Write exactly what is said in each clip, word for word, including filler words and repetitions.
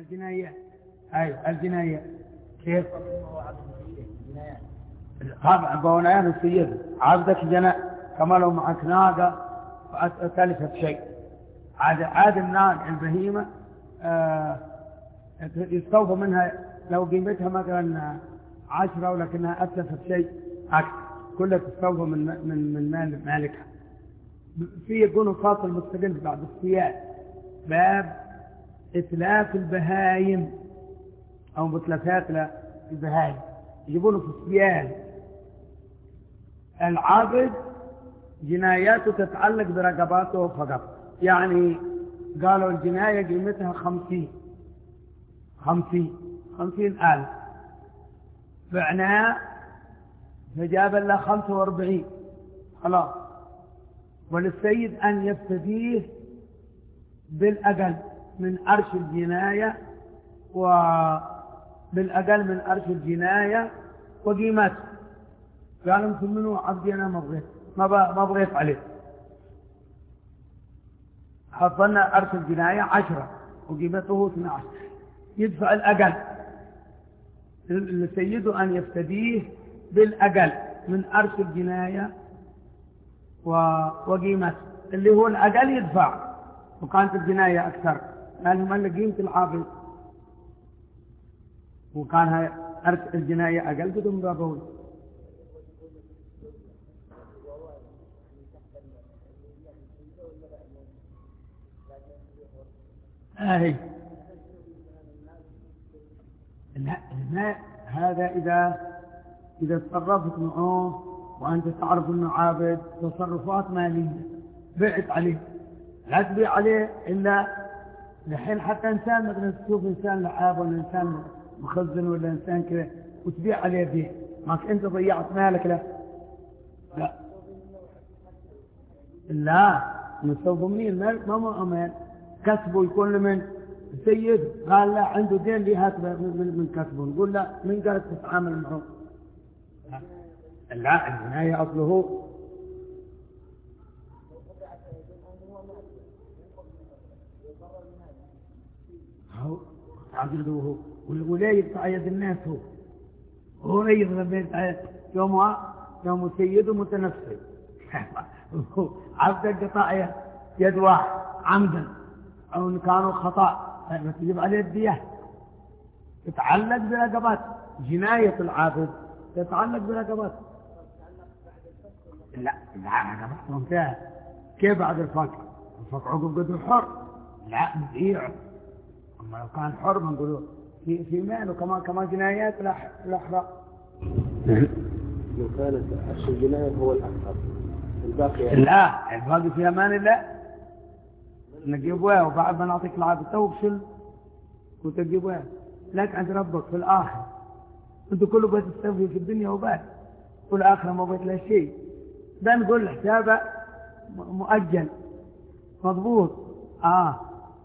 الجنايات. أيوة الجنايات كيف؟ طبعا بونيان السيد عبدك جناء كما لو معك ناقة فتلفت شيء عاد عاد الناقة البهيمة آه يستوفى منها لو قيمتها مثلا عشرة ولكنها أتلفت شيء أكثر كلها تستوفى من من من مال مالكها. في يكون فاصل مستقل بعد السياد باب إتلاف البهايم أو متلفات البهايم يجيبونه في السياد. العبد جناياته تتعلق برقباته فقط، يعني قالوا الجناية قيمتها خمسين خمسين خمسين ألف بعناه فجاب له خمسة واربعين خلاص، وللسيد أن يفتديه بالأقل من أرش الجناية وبالأقل من أرش الجناية وقيمته. قالوا مثل منه عبدي أنا ما بغيت ما بغيت عليه، حصلنا أرش الجناية عشرة وقيمته اثني عشر، يدفع الأقل لسيده أن يفتديه بالأقل من أرش الجناية وقيمته اللي هو الأقل يدفع، وكانت الجناية أكثر لأنهم اللي قيمة العابد وكان أرش الجناية أقل بدون بابول. آه لا لا هذا إذا إذا تصرفت معه وأنت تعرف أنه عابد تصرفات مالية بعت عليه لا تبيع عليه إلا لحين حتى إنسان مثلا تشوف إنسان لعاب ولا إنسان مخزن ولا إنسان كذا وتبيع عليه بيع ماك أنت ضيعت مالك له. لا لا مستوفى منين ما ما أمان كسبه يكون لمن سيد قال لا عنده دين لي هات من كسبه نقول لا من قالك تتعامل معه. لا الجناية أصله هو عقله هو ولا يقطع يد الناس هو هو لا يضرب يوم يوم سيد متنفس عبد قطع يد واحد عمدا أو إن كانوا خطأ تجب عليه الدية تتعلق برقبات. جناية العابد تتعلق برقبات. لا لا رقبات ممتاز كيف بعد الفقر الفقر عقب قدر حر لا نبيعه، أما لو كان حر ما نقوله في في ماله كمان كمان جنايات الأحرار. لو كانت أشهر الجناية هو الأكثر الباقي لا الباقي في أمان الله نجيبوها وبعد ما نعطيك العابد توصل وتجيبوها لك عند ربك في الآخر. أنت كله بس تستوفي في الدنيا وبس والآخرة ما بيت له شيء ده نقول حسابه مؤجل مضبوط. آه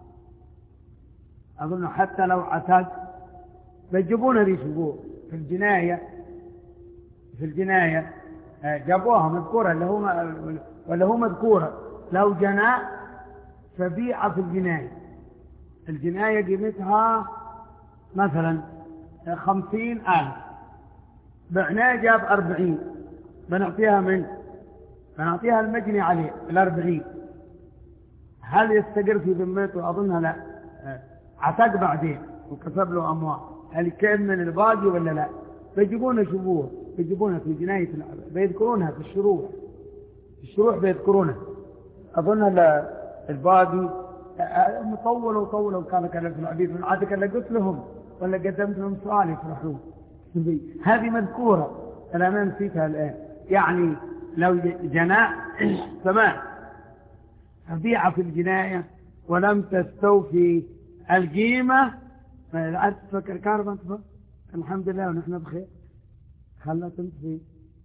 أظن حتى لو عتاد بيجيبونها يشوفوه في الجناية في الجناية جابوها مذكورة اللي هو ولا هو مذكورة لو جناء فبيعة في الجناية. الجناية قيمتها مثلا خمسين ألف بعناه جاب أربعين بنعطيها من بنعطيها المجني عليه الأربعين هل يستقر في ذمته؟ أظنها لا عتق بعدين وكسب له أموال هل كان من الباقي ولا لا؟ بيجيبونها شبوه بيجيبونها في جناية بيذكرونها في الشروح في الشروح بيذكرونها أظنها الباقي مطول وطول وكان كلام في العبيد من عادك اللي قلت لهم ولا قدمت لهم سؤال يفرحون. هذه مذكورة أنا ما نسيتها الآن. يعني لو جناء ثمان فبيعة في الجناية ولم تستوفي القيمة لا تفكر كاربا تفكر الحمد لله ونحن بخير خلت تنتفي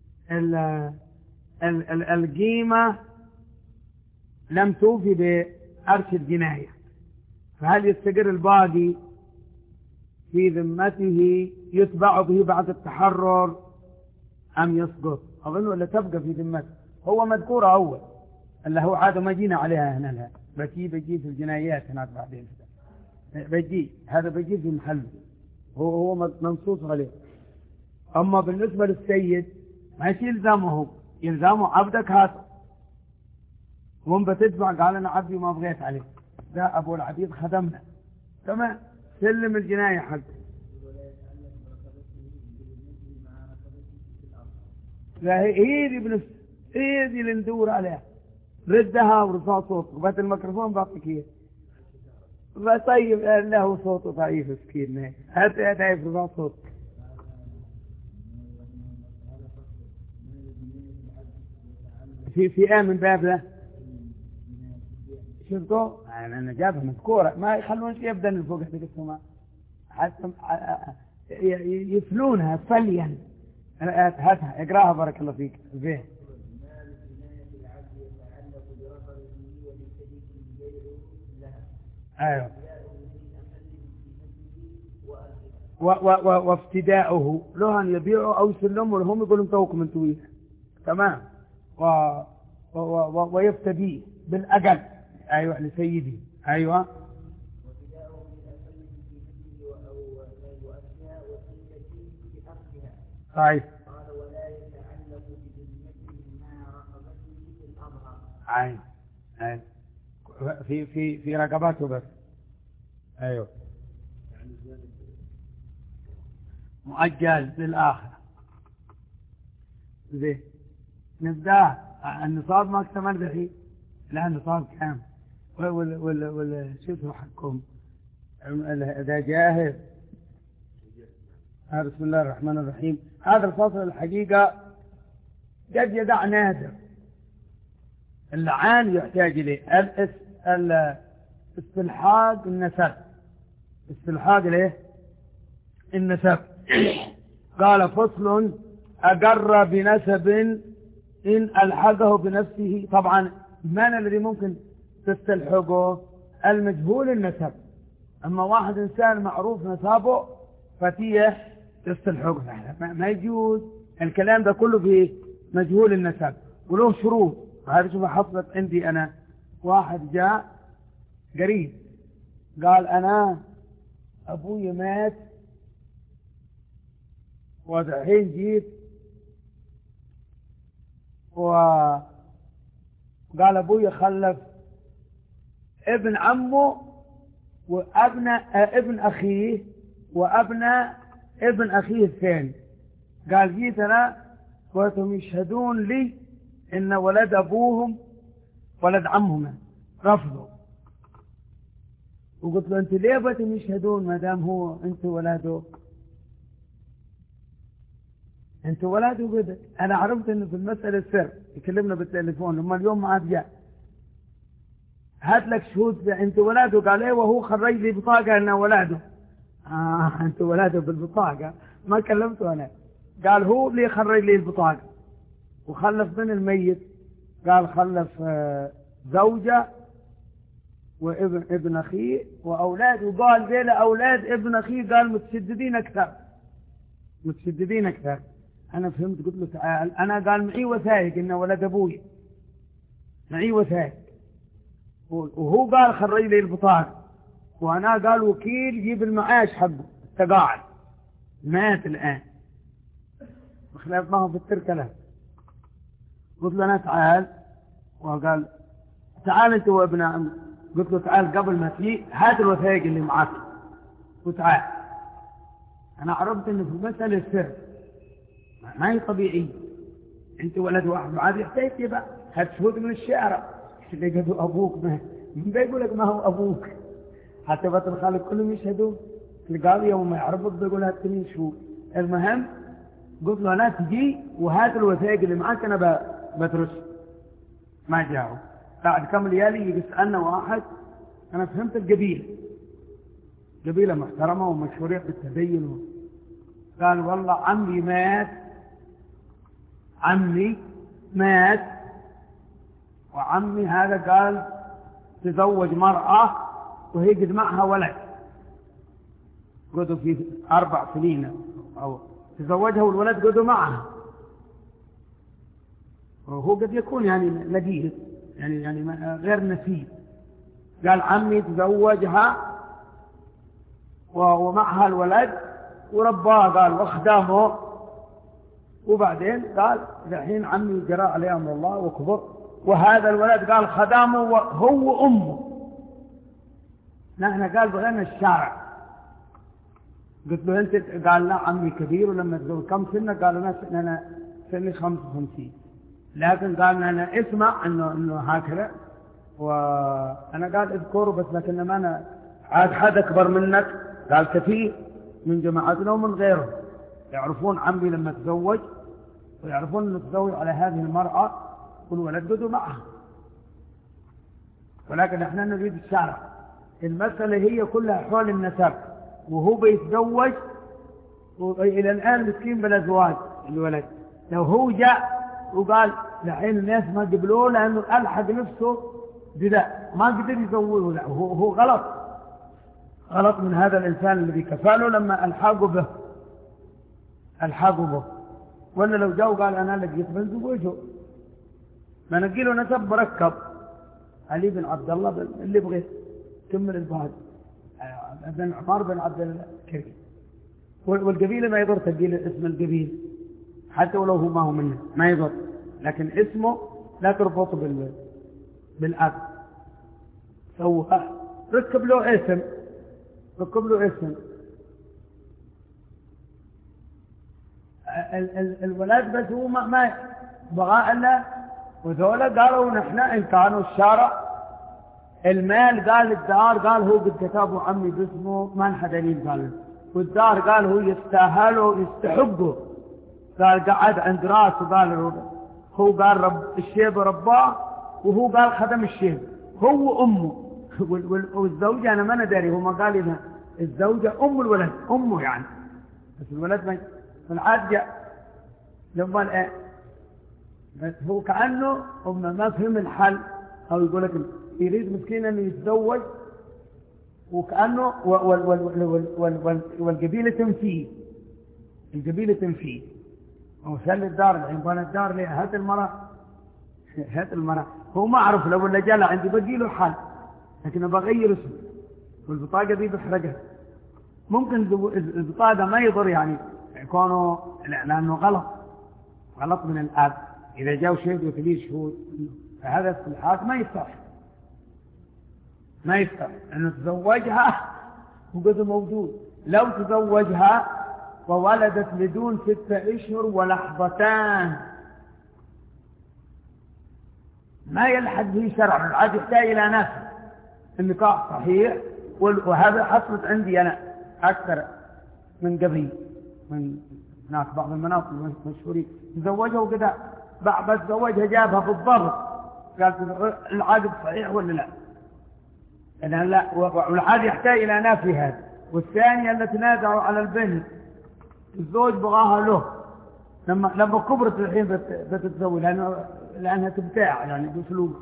القيمة لم توفي بأرش الجناية فهل يستقر الباقي في ذمته يتبع به بعد التحرر أم يسقط؟ أظن ولا تبقى في ذمته هو مذكور أول اللي هو عادة ما جينا عليها هنا لا بكي بكي في الجنايات هناك بعدين بيجي هذا بيجي في محله، هو هو منصوص عليه. أما بالنسبة للسيد ما يصير يلزمه، يلزمه عبدك هاته، وهم بتدفع قال أنا عبدي وما بغيت عليه، ده أبو العبيد خدمنا تمام، سلم الجناية حقه. لا هي دي بنفس هي دي اللي ندور عليها، ردها ورفع صوتك بات الميكروفون بعطيك اياه. طيب له صوته ضعيف مسكين، هات هات رفع صوتك. في في من باب ده شفتوا انا انا جابها مذكوره، ما يخلونش يبدا من فوق هذيك السماء حتى يفلونها فليا. هاتها اقراها بارك الله فيك فيه. ايوه وافتداؤه له ان يبيعوا او يسلموا لهم، يقولوا انتوكم انتوا تمام، و و و ويفتديه بالاجل. ايوه لسيدي. ايوه طيب قال ولا يتعلق بذمته مع رقبته في الأمر. عين عين في في في رقبته بس. ايوه مؤجل للآخر. زين نبدأ النصاب ما اكتمل به، لا النصاب كام وال وال وال شو اسمه حقكم إذا جاهز. بسم الله الرحمن الرحيم. هذا الفصل الحقيقة قد يدع نادر، اللعان يحتاج إليه استلحاق النسب. استلحاق ليه النسب. قال فصل أقر بنسب إن ألحقه بنفسه. طبعا من الذي ممكن تستلحقه؟ المجهول النسب. أما واحد إنسان معروف نسابه فتيه تستلحقه، ما يجوز الكلام ده كله في مجهول النسب وله شروط. هذا شوف حصلت عندي أنا، واحد جاء قريب قال أنا أبوي مات ودحين جيت، وقال أبوي خلف ابن عمه وابن ابن أخيه وابن ابن أخيه الثاني. قال جيت أنا وهم يشهدون لي إن ولد أبوهم ولد عمهم رفضوا، وقلت له أنت ليه بتم يشهدون ما دام هو أنت ولاده؟ أنت ولاده بدك. أنا عرفت إنه في المسألة سر، يكلمنا بالتليفون لما اليوم ما عاد جاء هات لك شهود أنت ولاده. قال إيه وهو خرج لي بطاقة إنه ولاده. آه أنت ولاده بالبطاقة ما كلمته أنا. قال هو اللي خرج لي البطاقة وخلف من الميت. قال خلف زوجة وابن ابن أخيه وأولاد، وقال ذيلا أولاد ابن أخيه قال متشددين أكثر متشددين أكثر. أنا فهمت قلت له تعال، أنا قال معي وثائق إنه ولد أبوي، معي وثائق، وهو قال خرج لي البطاقة، وأنا قال وكيل جيب المعاش حقه التقاعد، مات الآن وخلافناه في التركة. قلت له أنا تعال، وقال تعال أنت وابن عم. قلت له تعال قبل ما تجي هات الوثائق اللي معك وتعال. أنا عرفت إنه في المسألة السر ما هي طبيعي. أنت ولد واحد عادي يحتاج يبقى هات شهود من الشارع اللي قالوا أبوك، ما من بيقول لك ما هو أبوك، حتى بطل الخالق كلهم يشهدون. القاضي يوم ما يعرفك بيقول هات لي شهود. المهم قلت له لا تجي وهات الوثائق اللي معك أنا بترش. ما جاءوا. بعد كم ليالي يسألنا واحد، أنا فهمت القبيلة قبيلة محترمة ومشهورة بالتدين. قال والله عمي مات عمي مات وعمي هذا قال تزوج مرأة وهي قد معها ولد قدوا في أربع سنين أو تزوجها والولد قدوا معها، وهو قد يكون يعني لقيه يعني يعني غير نسيب. قال عمي تزوجها ومعها الولد ورباه قال واخدامه، وبعدين قال الحين عمي جرى عليه أمر الله وكبر، وهذا الولد قال خدامه هو وأمه. نحن قال بغينا الشارع. قلت له أنت؟ قال لا عمي كبير، ولما تزوج كم سنة؟ قال أنا أنا سني خمسة وخمسين، لكن قال أنا اسمع إنه إنه هكذا، وأنا قال اذكره بس، لكن ما أنا عاد حد أكبر منك. قال كثير من جماعتنا ومن غيره يعرفون عمي لما تزوج، ويعرفون أنه تزوج على هذه المرأة والولد قدوا معها، ولكن احنا نريد الشارع. المسألة هي كلها حول النسب، وهو بيتزوج إلى الآن مسكين بلا زواج الولد. لو هو جاء وقال لحين الناس ما قبلوه لأنه ألحق نفسه بذا ما قدر يزوجه، لا هو هو غلط غلط من هذا الإنسان الذي كفاله لما ألحقه به ألحقه به. ولا لو جاء وقال أنا لقيت بن زوجه، ما نقيله نسب مركب علي بن عبد الله اللي بغيت كمل البهاد بن عمر بن عبد الكريم، والقبيلة ما يضر تقيل اسم القبيل حتى ولو هو ما هو منه ما يضر، لكن اسمه لا تربطه بال بالأب. سوى ركب له اسم ركب له اسم ال ال الولد، بس هو ما, ما بغى إلا، وذولا قالوا نحن إن كانوا الشارع المال قال الدار قال هو قد كتابه عمي باسمه ما نحن دليل قال، والدار قال هو يستاهله يستحقه، قال قعد عند راسه قال هو قال رب الشيب رباه، وهو قال خدم الشيب هو أمه والزوجة أنا ما ندري، هو ما قال إذا الزوجة أم الولد أمه يعني، بس الولد ما العاد جاء لما الآن هو كأنه أمه ما فهم الحل، أو يقول لك يريد مسكين أن يتزوج وكأنه والقبيلة تنفيه القبيلة تنفيه وسل الدار الحين بان الدار ليه هات المرأة هات المرأة هو ما أعرف لو اللي جاء عندي بقي له حل، لكن بغير اسمه والبطاقة دي بحرقها. ممكن البطاقة ما يضر يعني يكونوا لأنه غلط غلط من الآب، إذا جاءوا شهد وثلاث شهود فهذا الصلاحات ما يصح ما يصح أنه تزوجها وقد موجود. لو تزوجها وولدت بدون ستة أشهر ولحظتان ما يلحق به شرع، عاد يحتاج إلى نفس النكاح صحيح، وهذا حصلت عندي أنا أكثر من قبل من هناك بعض المناطق المشهورين تزوجها وكذا بعد تزوجها جابها في الضبط، قالت العقد صحيح ولا لا؟ إنها لا، والعقد يحتاج إلى نافي هذا. والثانية التي نادعوا على البنت الزوج بغاها له لما لما كبرت الحين بتتزوج لأنه لأنها تبتاع يعني بأسلوب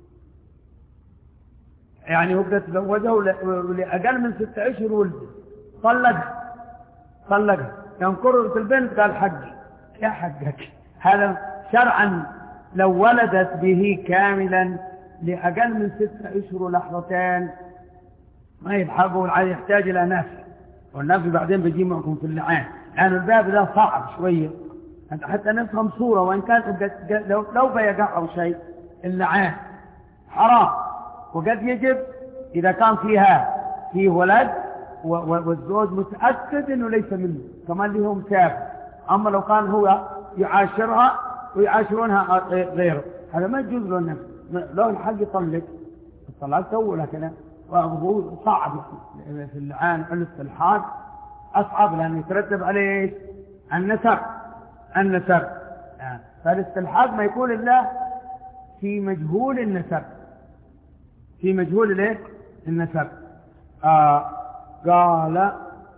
يعني هو تزوجها ولأقل من ستة أشهر ولد طلقها طلقها يوم قررت البنت قال حقي يا حقك. هذا شرعا لو ولدت به كاملا لأقل من ستة أشهر ولحظتين ما يلحقه، والعاد يحتاج إلى نفي، والنفي بعدين بيجي معكم في اللعان لأن الباب ده صعب شوية حتى نفهم صورة، وإن كان لو, لو بيقع أو شيء اللعان حرام، وقد يجب إذا كان فيها فيه ولد والزوج متأكد أنه ليس منه كمان لهم سافر. أما لو كان هو يعاشرها ويعاشرونها غيره هذا ما يجوز له النفس، لو الحق يطلق الطلاق سووا لكن وهو صعب في اللعان الاستلحاق أصعب لأنه يترتب عليه النسب النسب فالاستلحاق ما يكون إلا في مجهول النسب في مجهول الايه النسب. آه قال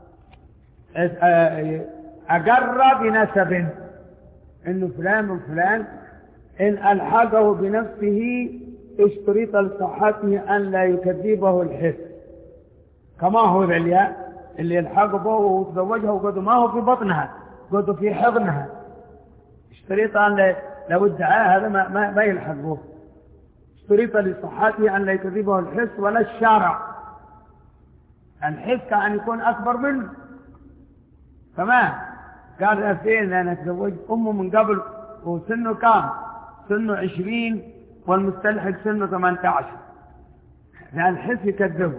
أقر بنسب إنه فلان وفلان إن ألحقه بنفسه اشترط لصحته أن لا يكذبه الحس، كما هو العلياء اللي يلحق به وتزوجها وقد ما هو في بطنها قد في حضنها اشترط أن لو ادعاه هذا ما, ما, ما يلحق به، اشترط لصحته أن لا يكذبه الحس ولا الشارع الحس كأن يكون أكبر منه. تمام. قال أفين أنا تزوج أمه من قبل وسنه كام؟ سنه عشرين والمستلحق سنه ثمانية عشر. لأن الحس يكذبه.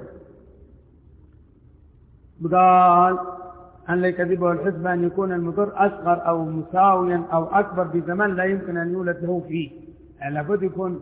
قال أن لا يكذبه الحس بأن يكون المضر أصغر أو مساويا أو أكبر بزمن لا يمكن أن يولد له فيه. يعني لابد يكون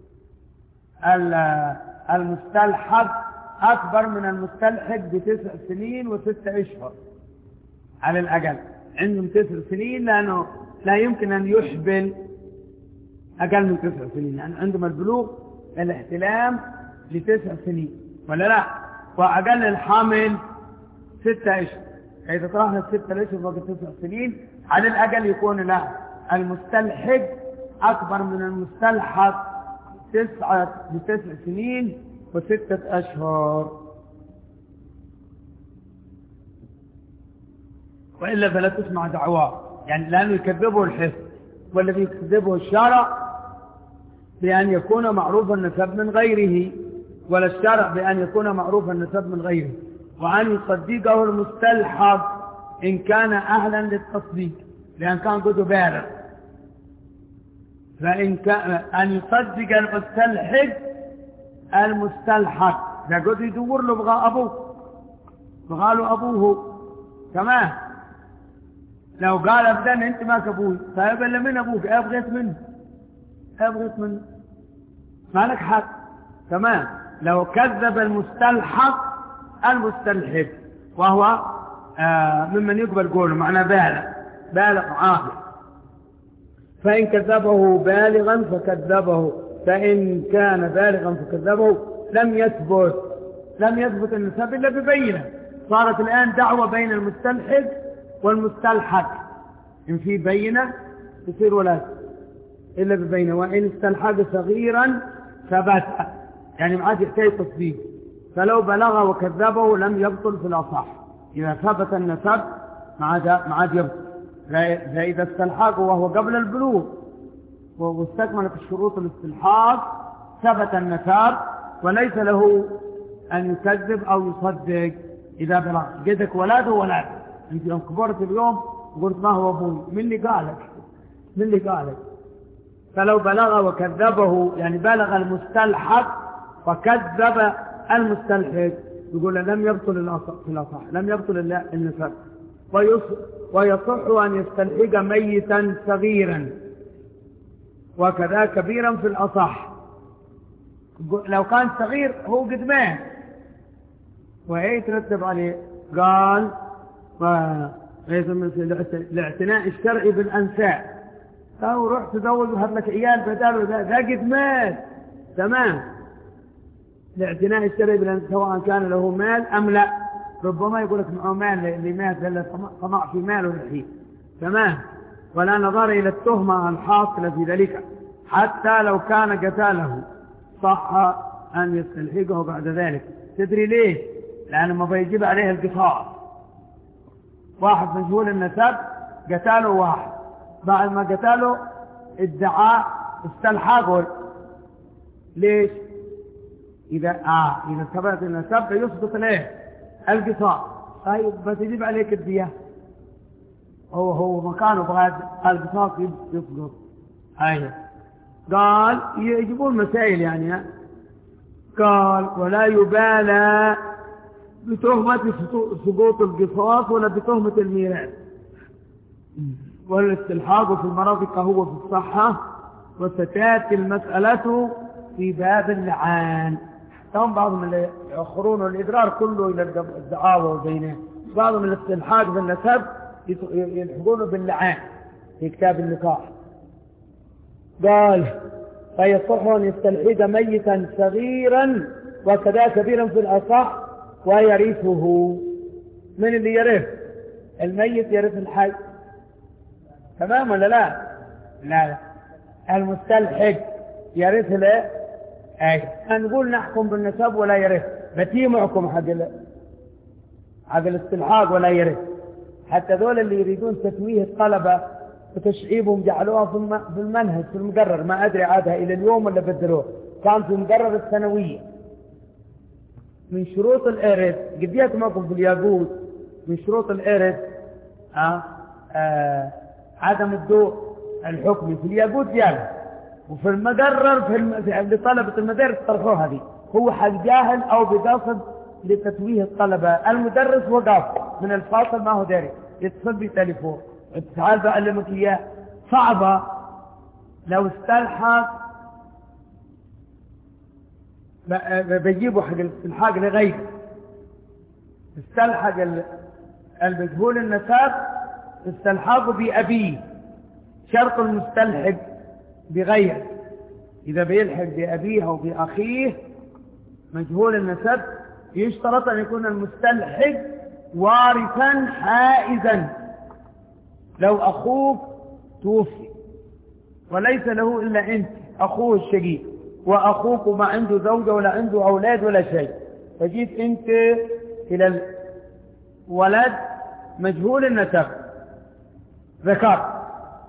المستلحق أكبر من المستلحق بتسع سنين وستة أشهر على الأقل. عندهم تسع سنين لأنه لا يمكن أن يحبل أقل من تسع سنين، يعني عندهم البلوغ الاحتلام لتسع سنين ولا لا، وأقل الحامل ستة أشهر. إذا طرحنا الستة أشهر وقت تسع سنين على الأقل يكون لا المستلحق أكبر من المستلحق تسعة بتسع سنين وستة أشهر، وإلا فلا تسمع دعواه. يعني لأنه يكذبه الحس، والذي يكذبه الشرع بأن يكون معروف النسب من غيره، ولا الشرع بأن يكون معروف النسب من غيره، وأن يصدقه المستلحق إن كان أهلا للتصديق، لأن كان قد بالغ. فإن كان أن يصدق المستلحق المستلحق ده قد يدور له بغى أبوه، بغى له أبوه. تمام. لو قال أبدا أنت ما كبوي طيب إلا من أبوك أبغيت منه أبغيت منه ما لك حق. تمام. لو كذب المستلحق المستلحق وهو آه ممن يقبل قوله معنى بالغ بالغ عاقل، فإن كذبه بالغا فكذبه، فإن كان بالغا فكذبه لم يثبت لم يثبت النسب إلا ببينة. صارت الآن دعوة بين المستلحق والمستلحق، إن في بينة تصير ولا إلا ببينة. وإن استلحق صغيرا ثبت، يعني ما عاد يحتاج تصديق. فلو بلغ وكذبه لم يبطل في الأصح. إذا ثبت النسب ما عاد يبطل. فإذا استلحقه وهو قبل البلوغ واستكملت الشروط الاستلحاق ثبت النسب، وليس له أن يكذب أو يصدق إذا بلغ. جدك ولاده ولاده، أنت يوم كبرت اليوم قلت ما هو أبوي، من اللي قالك من اللي قالك فلو بلغ وكذبه، يعني بلغ المستلحق وكذب المستلحق، يقول لم يبطل الأصح لم يبطل النسب. ويصح أن يستلحق ميتا صغيرا وكذا كبيرا في الأصح. لو كان صغير هو قد مات وإيه ترتب عليه؟ قال الاعتناء الشرعي بالأنساء، أو رحت تزوج وهب لك عيال بداله ده قد مات. تمام. الاعتناء الشرعي بالأنساء سواء كان له مال أم لا. ربما يقول لك معه مال اللي مات لأنه طمع في ماله الحين. تمام. ولا نظر إلى التهمة الحاصلة في ذلك حتى لو كان قتاله صح أن يستلحقه بعد ذلك. تدري ليه؟ لأنه ما بيجيب عليه القصاص. واحد مجهول النسب قتاله واحد، بعد ما قتاله ادعى استلحقه. ليش؟ إذا آه إذا ثبت النسب يسقط له القصاص. طيب بتجيب عليك الدية، هو هو مكانه بغاد القصاص يسقط. أيوه. قال يجيبون مسائل يعني. قال ولا يبالى بتهمة سقوط القصاص ولا بتهمة الميراث والاستلحاق في المرض كهو في الصحة. وستاتي المسألة في باب اللعان. طبعا بعضهم اللي يأخرون الإدرار كله إلى الدعاوى وبينه، بعضهم الاستلحاق بالنسب يلحقونه باللعان في كتاب النكاح. قال فيصح أن يستلحق ميتا صغيرا وكذا كبيرا في الأصح ويرثه. من اللي يرث؟ الميت يرث الحي. تمام ولا لا؟ لا. المستلحق يرث له. اي نقول نحكم بالنسب ولا يرث، بتيمعكم حق حق الاستلحاق ولا يرث. حتى ذول اللي يريدون تتويه الطلبة وتشعيبهم جعلوها في المنهج في المقرر، ما أدري عادها إلى اليوم ولا بدلوه، كان في مقرر الثانوية من شروط الإرث قد معكم في الياقوت من شروط الإرث آه آه عدم الضوء الحكمي في الياقوت زيادة، وفي المقرر في, الم... في لطلبة المدارس طرحوها هذه، هو حق جاهل أو بقصد لتتويه الطلبة. المدرس وقف من الفاصل ما هو داري يتصل بتليفون تعال بعلمك إياه، صعبة لو استلحق بيجيبوا حق الاستلحاق لغيره، استلحق المجهول النسب استلحاقه بأبيه، شرط المستلحق بغيره إذا بيلحق بأبيه أو بأخيه مجهول النسب يشترط أن يكون المستلحق وارثا حائزا. لو أخوك توفي وليس له إلا أنت أخوه الشقيق، وأخوك ما عنده زوجة ولا عنده أولاد ولا شيء، فجيت أنت إلى الولد مجهول النسب ذكر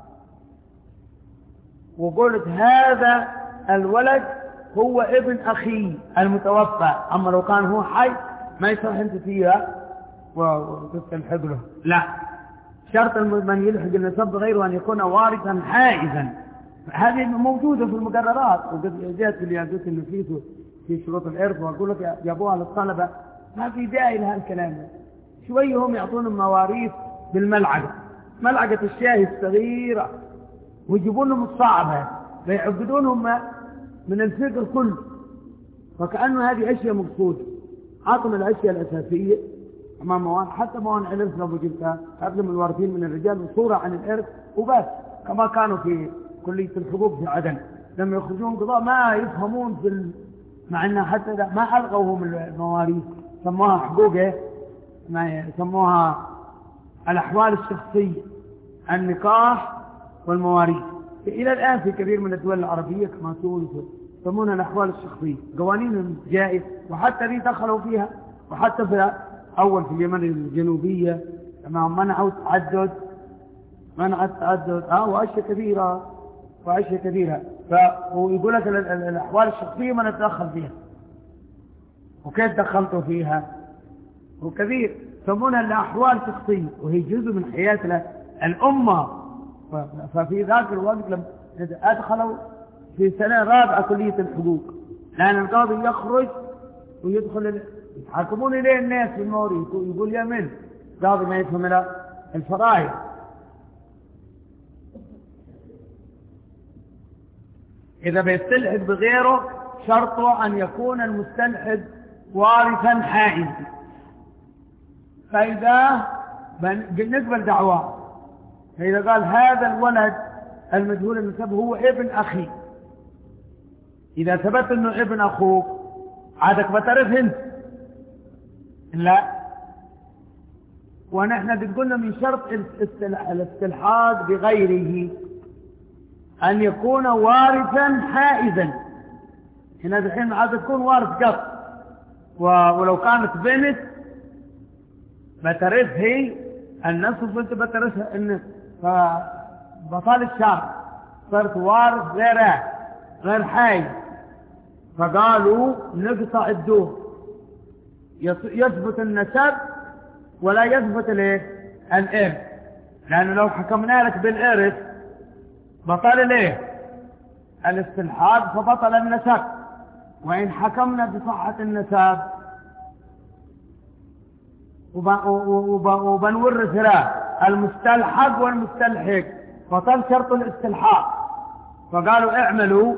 وقلت هذا الولد هو ابن أخي المتوفى، أما لو كان هو حي ما يصح أنت فيها وتستلحق له، لا، شرط من يلحق النسب بغيره أن يكون وارثا حائزا. هذه موجودة في المقررات، وقد جاءت في الياقوت النفيس في شروط الإرث، وأقول لك يابوها للطلبة ما في داعي لها الكلام. شوي هم يعطونهم مواريث بالملعقة، ملعقة الشاي الصغيرة، ويجيبون لهم الصعبة ويعبدونهم من الفقر كله، فكأنه هذه أشياء مقصودة. عطم الأشياء الأساسية أمام موان، حتى موان الإرث لو جبتها قبل من الوارثين من الرجال وصورة عن الإرث وبس، كما كانوا في كلية الحقوق في عدن لما يخرجون قضاء ما يفهمون في ال... مع أنها حتى ما ألغوهم المواريث، سموها حقوقه، ما يسموها الأحوال الشخصية، النكاح والمواريث. إلى الآن في كثير من الدول العربية كما تونس يسمونها الأحوال الشخصية، قوانين جائز، وحتى دي دخلوا فيها، وحتى في أول في اليمن الجنوبية كما منعوا التعدد، منع التعدد اه وأشياء كثيرة وأشياء كثيرة. ويقول لك الأحوال الشخصية ما نتدخل فيها، وكيف دخلتوا فيها؟ وكثير يسمونها الأحوال الشخصية، وهي جزء من حياة الأمة. ففي ذاك الوقت لما أدخلوا في سنة رابعة كلية الحقوق، لأن القاضي يخرج ويدخل يتحاكمون إليه الناس في المواريث، يقول يا من قاضي ما يفهم له الفرائض. إذا بيستلحق بغيره شرطه أن يكون المستلحق وارثا حائزا. فإذا بالنسبة لدعواه، فإذا قال هذا الولد المجهول النسب هو ابن أخي، إذا ثبت أنه ابن أخوك عادك بتعرف انت لا، ونحن قلنا من شرط الاستلحاق بغيره أن يكون وارثا حائزا. هنا الحين عاد تكون وارث قط، ولو كانت بنت بترث هي النصف وانت بترثها ان فبطال الشرط صرت وارث غيره غير حي، فقالوا نقطع الدور، يثبت النسب ولا يثبت الايه الارث، لانه لو حكمنا لك بالارث بطل ليه الاستلحاق فبطل النسب، وإن حكمنا بصحة النسب وبنورث له المستلحق والمستلحق بطل شرط الاستلحاق. فقالوا اعملوا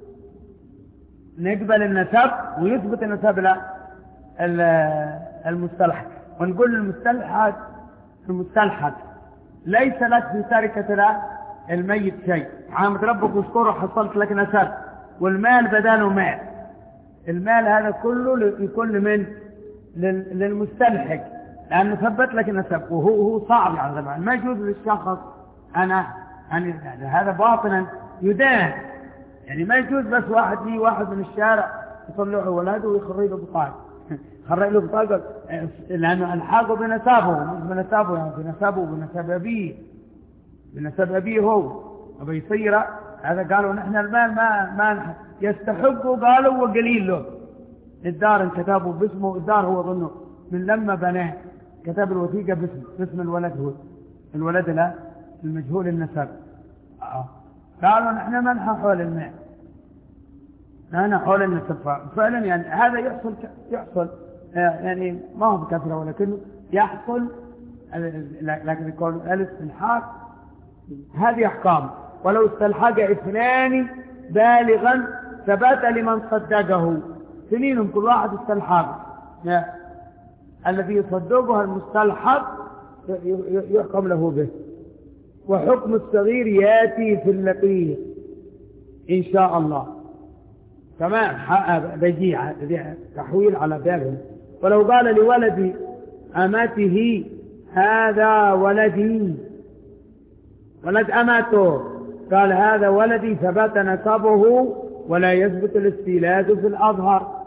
نقبل النسب ويثبت النسب له المستلحق، ونقول للمستلحق المستلحق ليس لك في تركة له الميت شيء، عامد ربك واشكره حصلت لك نسب، والمال بداله مال، المال هذا كله يكون من للمستلحق لأنه ثبت لك نسب، وهو هو صعب يعني طبعا ما يجوز للشخص أنا يعني هذا باطنا يدان، يعني ما يجوز بس واحد لي واحد من الشارع يطلعه ولاده ويخرج له بطاقة خرج له بطاقة لأنه الحاقه بنسابه مش بنسابه يعني بنسابه بنساب أبيه بنسب أبيه هو وبيصير هذا. قالوا نحن المال ما ما يستحقه، قالوا وقليل له، الدار كتابه باسمه، الدار هو ظنه من لما بناه كتاب الوثيقة باسم باسم الولد، هو الولد لا المجهول النسب. آه. قالوا نحن منحى حول الماء، نحن حول النسب. فعلا يعني هذا يحصل يحصل يعني ما هو بكثرة، ولكنه يحصل، لكن يقول الاستلحاق هذه أحكام. ولو استلحق اثنان بالغا ثبت لمن صدقه، سنين كل واحد استلحق، الذي يصدقها المستلحق يحكم له به. وحكم الصغير ياتي في اللقيط إن شاء الله. تمام، بيجي تحويل على بابه. ولو قال لولد أمته هذا ولدي، ولد أمته، قال هذا ولدي، ثبت نسبه ولا يثبت الاستيلاد في الأظهر.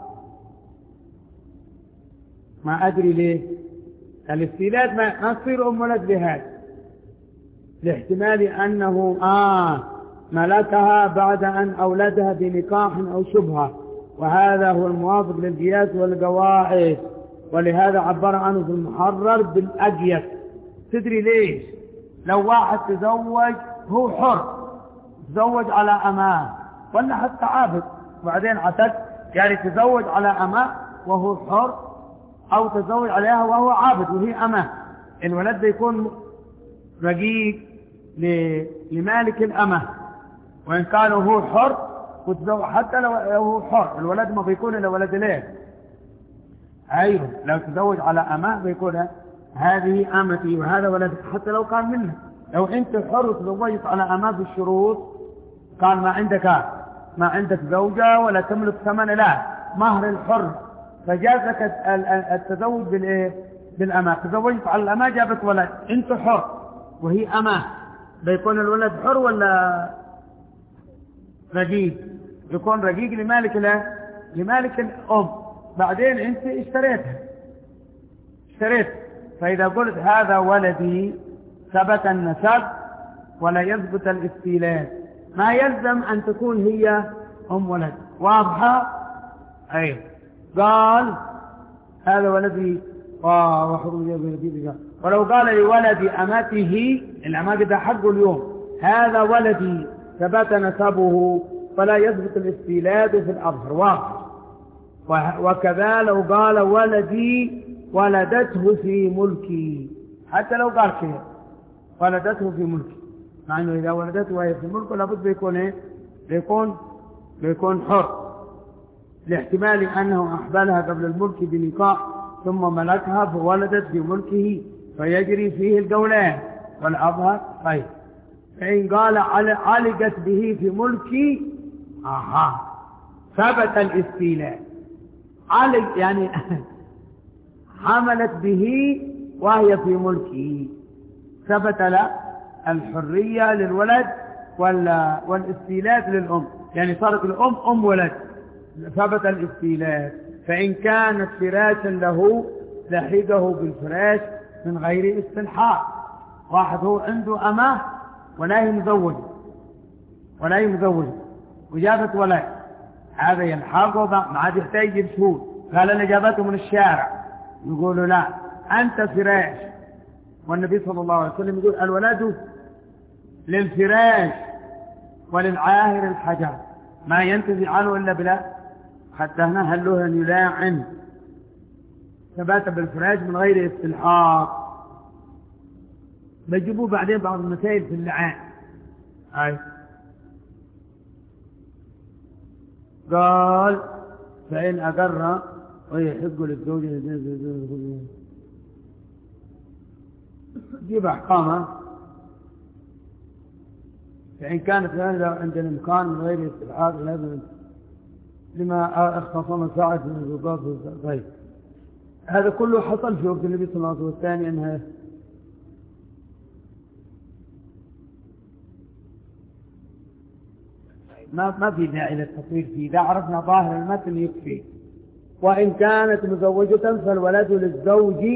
ما أدري ليه الاستيلاد ما تصير أم ولد لهذا، لاحتمال أنه آه ملكها بعد أن أولدها بنكاح أو شبهة، وهذا هو الموافق للقياس والقواعد، ولهذا عبر عنه في المحرر بالأقيس. تدري ليش؟ لو واحد تزوج هو حر، تزوج على أماه ولا حتى عابد وبعدين عتد، يعني تزوج على أماه وهو حر، أو تزوج عليها وهو عابد وهي أماه، الولد بيكون رقيق لمالك الأمة، وإن كان هو حر وتزوج حتى لو هو حر، الولد ما بيكون إلا ولد ليه. أيوه، لو تزوج على أمة بيكون هذه أمتي وهذا ولد، حتى لو كان منه. لو أنت حر وتزوجت على أمة بالشروط، كان ما عندك ما عندك زوجة ولا تملك ثمن، لا مهر الحر، فجازك التزوج بالإيه؟ بالأمة. تزوجت على الأمة جابت ولد، أنت حر وهي أمة، بيكون الولد حر ولا رقيق؟ يكون رقيق لمالك لا لمالك الأم. بعدين أنت اشتريتها اشتريت فإذا قلت هذا ولدي ثبت النسب ولا يثبت الاستيلاد، ما يلزم أن تكون هي أم ولد. واضحة؟ أيوه. قال هذا ولدي ولو قال لولد أمته، الأمات ده حقه اليوم، هذا ولدي ثبت نسبه فلا يثبت الاستيلاد في الأظهر. واضح. وكذا لو قال ولدي ولدته في ملكي، حتى لو قال شيء ولدته في ملكي، مع أنه إذا ولدته وهي في ملكه لابد بيكون إيه؟ بيكون بيكون حر، لاحتمال أنه أحبلها قبل الملك بنكاح ثم ملكها فولدت في ملكه، فيجري فيه القولان والأظهر. طيب، فإن قال علقت به في ملكي، آها ثبت الاستيلاء. علق يعني حملت به وهي في ملكه، ثبت له الحرية للولد والاستيلاء للأم، يعني صارت الأم أم ولد، ثبت الاستيلاء. فإن كانت فراشا له لحقه بالفراش من غير استلحاق. واحد هو عنده أمه ولا هي مزوجة ولا هي مزوجة وجابت ولد، هذا يلحقه ما عاد يحتاج يجيب شهود. قال أنا جابته من الشارع، يقولوا لا أنت فراش. والنبي صلى الله عليه وسلم يقول الولد للفراش وللعاهر الحجر، ما ينتزع عنه إلا بلا، حتى هنا هل له أن يلاعن. ثبات بالفراش من غير استلحاق. بيجيبوه بعدين بعض المسائل في اللعان. أي قال فإن أقر ويحق للزوج جيب أحكامه. فإن كانت هذا عند الإمكان من غير استلحاق لازم لما اختصم ساعة من الرباط. طيب، هذا كله حصل في وقت النبي صلى الله عليه وسلم. والثاني أنها ما ما في داعي للتطويل فيه، إذا عرفنا ظاهر المتن يكفي. وإن كانت مزوجة فالولد للزوج،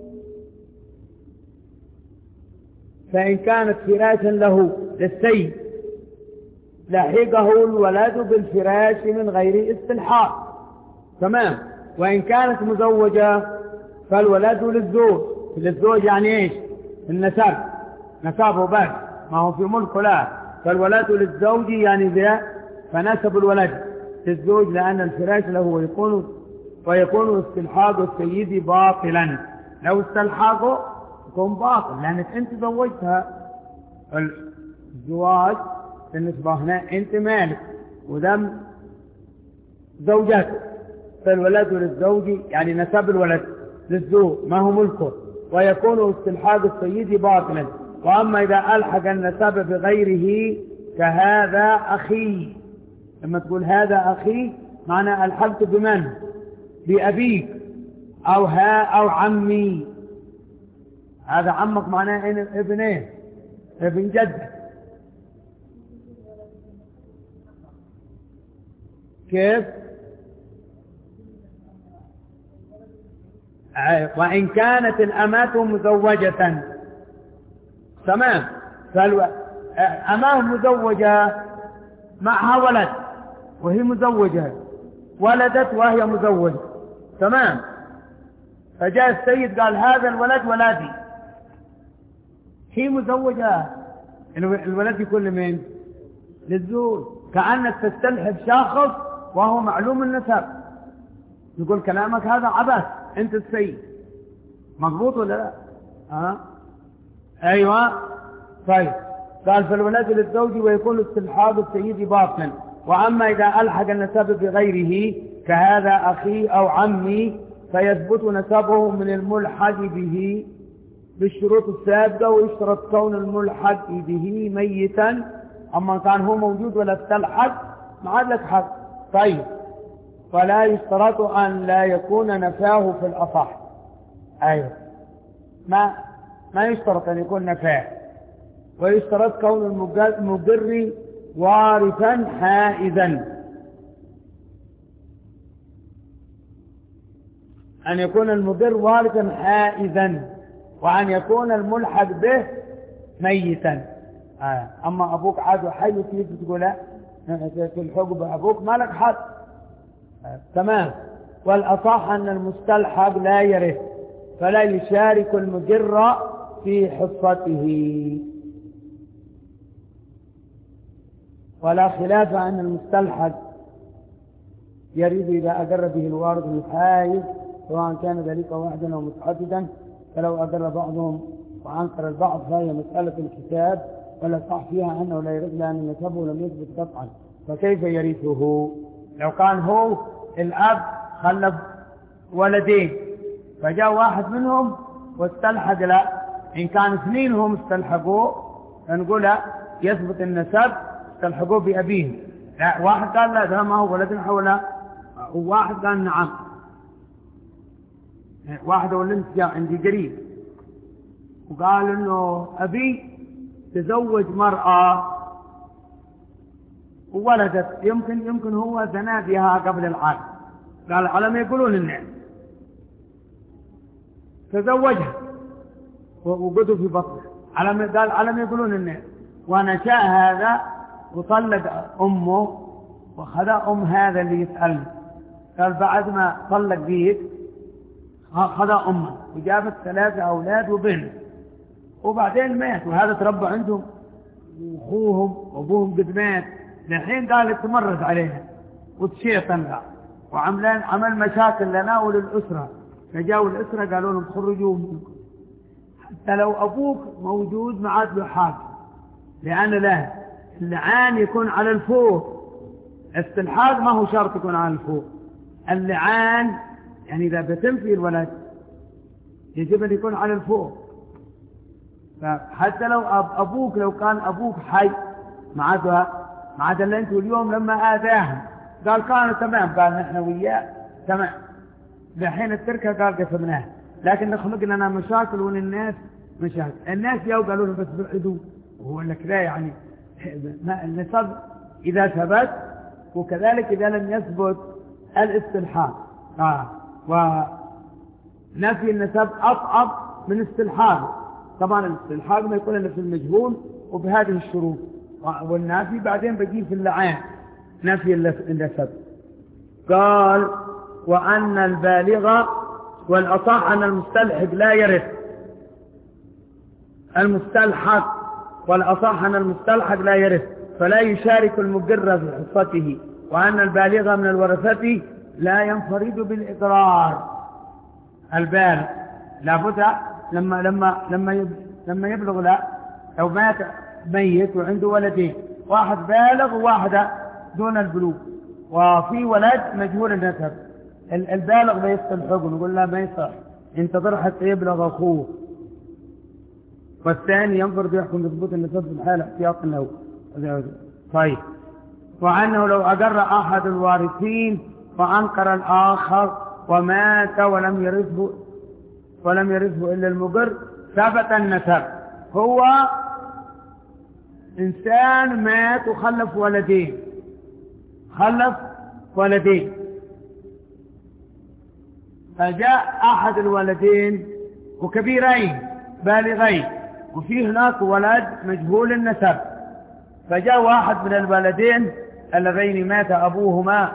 فإن كانت فراشا له للسيد لحقه الولد بالفراش من غير استلحاق. تمام. وإن كانت مزوجة فالولد للزوج. للزوج يعني إيش؟ النسب، نسبه بس، ما هو في ملكه لا. فالولد للزوج يعني ذا، فنسب الولد للزوج لأن الفراش له ويكون ويكون استلحاق السيد باطلا. لو استلحاقه يكون باطل لأنك أنت زوجتها. الزواج بالنسبة هنا أنت مالك ودم زوجته، فالولد للزوج يعني نسب الولد للزوج ما هو ملكه، ويكون استلحاق السيد باطلا. وأما إذا ألحق النسب بغيره كهذا أخي، لما تقول هذا أخي معنى ألحقت بمن؟ بأبيك أو ها أو عمي. هذا عمك معناه ابن ايه؟ ابن جدك. كيف؟ وإن كانت الأمة مزوجة تمام، فالأمة مزوجة معها ولد وهي مزوجة، ولدت وهي مزوجة تمام، فجاء السيد قال هذا الولد ولدي، هي مزوجة، الولد يكون لمين؟ للزوج. كأنك تستلحف شخص وهو معلوم النسب، يقول كلامك هذا عبث، انت السيد. مضبوط ولا لا؟ ها؟ ايوه. طيب قال فالولد للزوج ويكون استلحاق السيد باطلا. واما اذا الحق النسب بغيره كهذا اخي او عمي فيثبت نسبه من الملحق به بالشروط السابقه، ويشترط كون الملحق به ميتا. اما كان هو موجود ولا استلحق ما عاد لك حق. طيب فلا يشترط ان لا يكون نفاه في الاصح. ايوه ما ما يشترط ان يكون نفاه، ويشترط كون المجر وارثا حائزا، ان يكون المجر وارثا حائزا، وان يكون الملحق به ميتا. آه. اما ابوك عاد حي كيف تقول لا تلحق بابوك ما لك حق. آه. تمام. والاصح ان المستلحق لا يرث، فلا يشارك المجر في حصته، ولا خلاف أن المستلحق يرث إذا أقر به الوارث الحائز، سواء كان ذلك واحدا أو متعددا. فلو أقر بعضهم وأنكر البعض فهي مسألة الكتاب، ولا صح فيها أنه لا يرث لأن نسبه لم يثبت قطعا، فكيف يرثه؟ لو كان هو الأب خلف ولدين فجاء واحد منهم واستلحق، لا، إن كان اثنين هم استلحقوه نقول لا يثبت النسب استلحقوه بأبيه. لا، واحد قال لا ده ما هو ولدنا حولا، وواحد قال نعم. واحد ولنت جاء عندي قريب وقال إنه أبي تزوج مرأة وولدت، يمكن يمكن هو زنا بها قبل العقد. قال العلماء يقولون النعم، تزوجها وقدوا في بطنه. علم قال علم يقولون النعم، ونشاء هذا وطلق أمه وخذا أم هذا اللي يسألني. قال بعد ما طلق بيك خذا أمه وجابت ثلاثة أولاد وبنت، وبعدين مات، وهذا تربى عندهم وأخوهم وأبوهم قد مات. الحين قال تمرد عليها وتشيطن لها وعملان عمل مشاكل لنا وللأسرة. فجاءوا الأسرة قالوا لهم خرجوا منكم، حتى لو أبوك موجود ما عاد له حاجة، لأن له اللعان يكون على الفوق، استلحاق ما هو شرط يكون على الفوق. اللعان يعني إذا بتنفي الولد يجب أن يكون على الفوق. فحتى لو أبوك لو كان أبوك حي ما عاد ما عاد إلا أنتوا اليوم لما آذاهم قال كانوا تمام، قال نحن وياه تمام، لحين التركة قال قسمناها، لكن نخلق لنا مشاكل وللناس مشاكل. الناس ياو قالوا له بس بالحدود، وهو لك لا يعني النسب إذا ثبت، وكذلك إذا لم يثبت الاستلحاق. آه. ونفي النسب أصعب من استلحاق. طبعا الاستلحاق ما يكون إلا في المجهول وبهذه الشروط، والنافي بعدين بجي في اللعان نفي النسب. قال وأن البالغ، والأصح أن المستلحق لا يرث المستلحق والأصح أن المستلحق لا يرث فلا يشارك المقر في حصته، وأن البالغ من الورثة لا ينفرد بالإقرار. البالغ لابد لما لما لما لما يبلغ، لا لو مات ميت وعنده ولدين، واحد بالغ وواحدة دون البلوغ، وفي ولد مجهول النسب، البالغ ما يستلحقه، نقول لا ما يصح، انتظر حتى يبلغ أخوه، والثاني ينفرد يحكم بثبوت النسب في الحالة احتياطا له. طيب، وأنه لو أقر أحد الوارثين فأنكر الآخر ومات ولم يرثه ولم يرثه إلا المقر ثبت النسب. هو إنسان مات وخلف ولدين خلف ولدين فجاء أحد الولدين وكبيرين بالغين، وفي هناك ولد مجهول النسب، فجاء واحد من الولدين اللذين مات أبوهما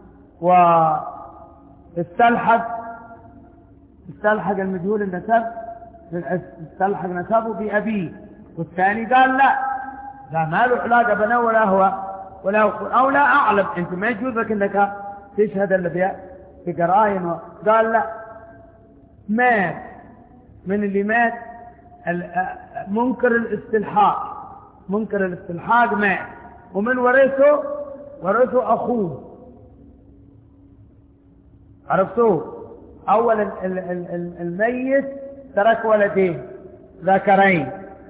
واستلحق استلحق المجهول النسب، استلحق نسبه بأبيه، والثاني قال لا، لا ما له علاقة بنا ولا هو ولا هو أو لا أعلم، أنت ما يجوز لك أنك تشهد اللي في قرائن. قال لا، مات من اللي مات منكر الاستلحاق منكر الاستلحاق مات، ومن ورثه ورثه أخوه. عرفتوه؟ أول الميت ترك ولدين ذكرين،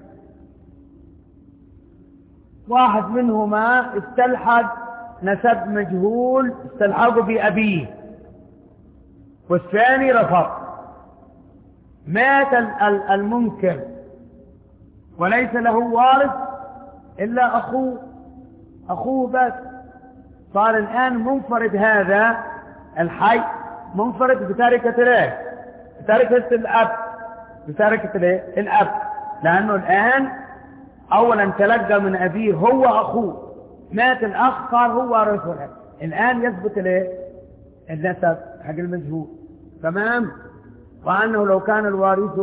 واحد منهما استلحق نسب مجهول استلحقه بأبيه، والثاني رفض. مات المنكر وليس له وارث إلا أخوه أخوه بس، صار الآن منفرد هذا الحي، منفرد بتركة الايه؟ بتركة الأب، بتركة الايه؟ الأب، لأنه الآن أولا تلقى من أبيه هو أخوه، مات الأخ صار هو وارثه، الآن يثبت الايه؟ النسب حق المجهول. تمام. وأنه لو كان الوارث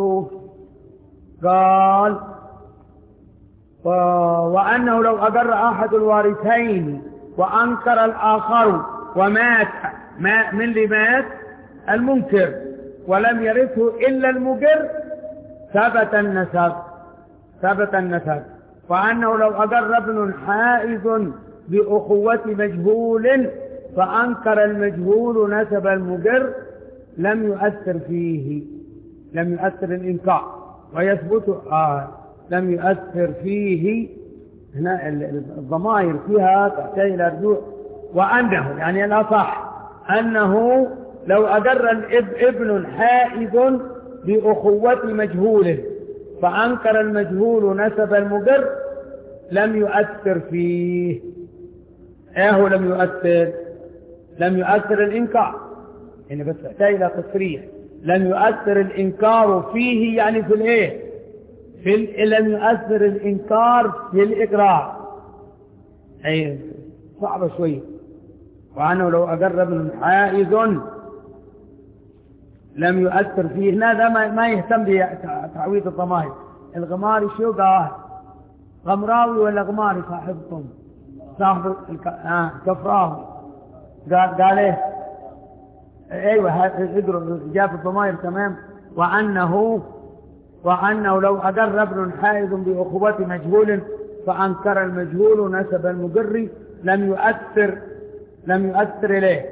قال وأنه لو أقر أحد الوارثين وأنكر الآخر ومات، ما من اللي مات؟ المنكر، ولم يرثه إلا المقر ثبت النسب ثبت النسب. وأنه لو أقر ابن حائز بأخوة مجهول فأنكر المجهول نسب المقر لم يؤثر فيه لم يؤثر الإنكار ويثبت آه لم يؤثر فيه. هنا الضمائر فيها تحتاج إلى رجوع. وأنه يعني الأصح أنه لو أقر ابن حائز بأخوة مجهول فأنكر المجهول نسب المقر لم يؤثر فيه. ايه لم يؤثر لم يؤثر الإنكار، يعني بس تحتاج إلى تصريح. لم يؤثر الإنكار فيه يعني في الإيه في ال... لم يؤثر الإنكار في الإقرار، أي صعبة شوية. وأنه لو أقر ابن حائز لم يؤثر فيه. هذا ما, ما يهتم بتعويض الضمائر. الغماري شو قال؟ غمراوي ولا غماري صاحبكم؟ صاحب الك... آه كفراوي قال قال ايه؟ ايوه اقرأ جاب الضمائر تمام. وأنه وأنه لو أقر ابن حائز بأخوة مجهول فأنكر المجهول نسب المقر لم يؤثر لم يؤثر إليه.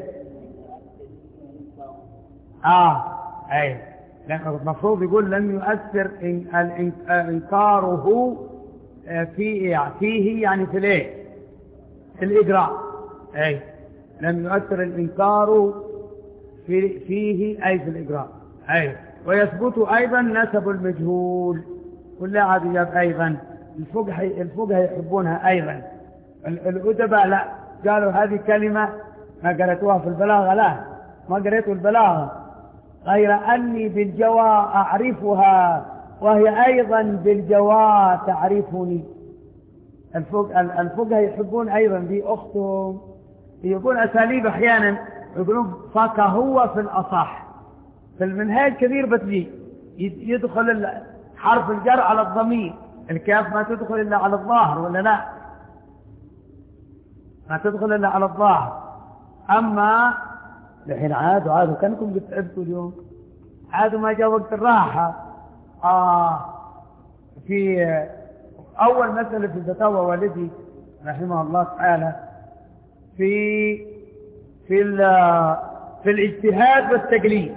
آه أي المفروض يقول لم يؤثر إن إنكاره في فيه يعني في الإيه في الإجراء. أي لم يؤثر الإنكار في فيه أي في الإجراء. أي ويثبت أيضا نسب المجهول. كل هذه جاب أيضا. الفقه الفقه يحبونها أيضا. الأدباء لا، قالوا هذه كلمة ما قرأتوها في البلاغة، لا ما قرأتوا البلاغة، غير أني بالجوى أعرفها وهي أيضا بالجوى تعرفني. الفقه الفقه يحبون أيضا دي أختهم، يقول أساليب أحيانا يقولون فكهو في الأصح. في المنهاج كثير بتجي يدخل حرف الجر على الضمير، الكاف ما تدخل إلا على الظاهر ولا لا؟ ما تدخل إلا على الظاهر. أما الحين عادوا عادوا كأنكم قد تعبتوا اليوم، عادوا ما جاء وقت الراحة. آه في أول مسألة في فتاوى والدي رحمه الله تعالى في في في الاجتهاد والتقليد،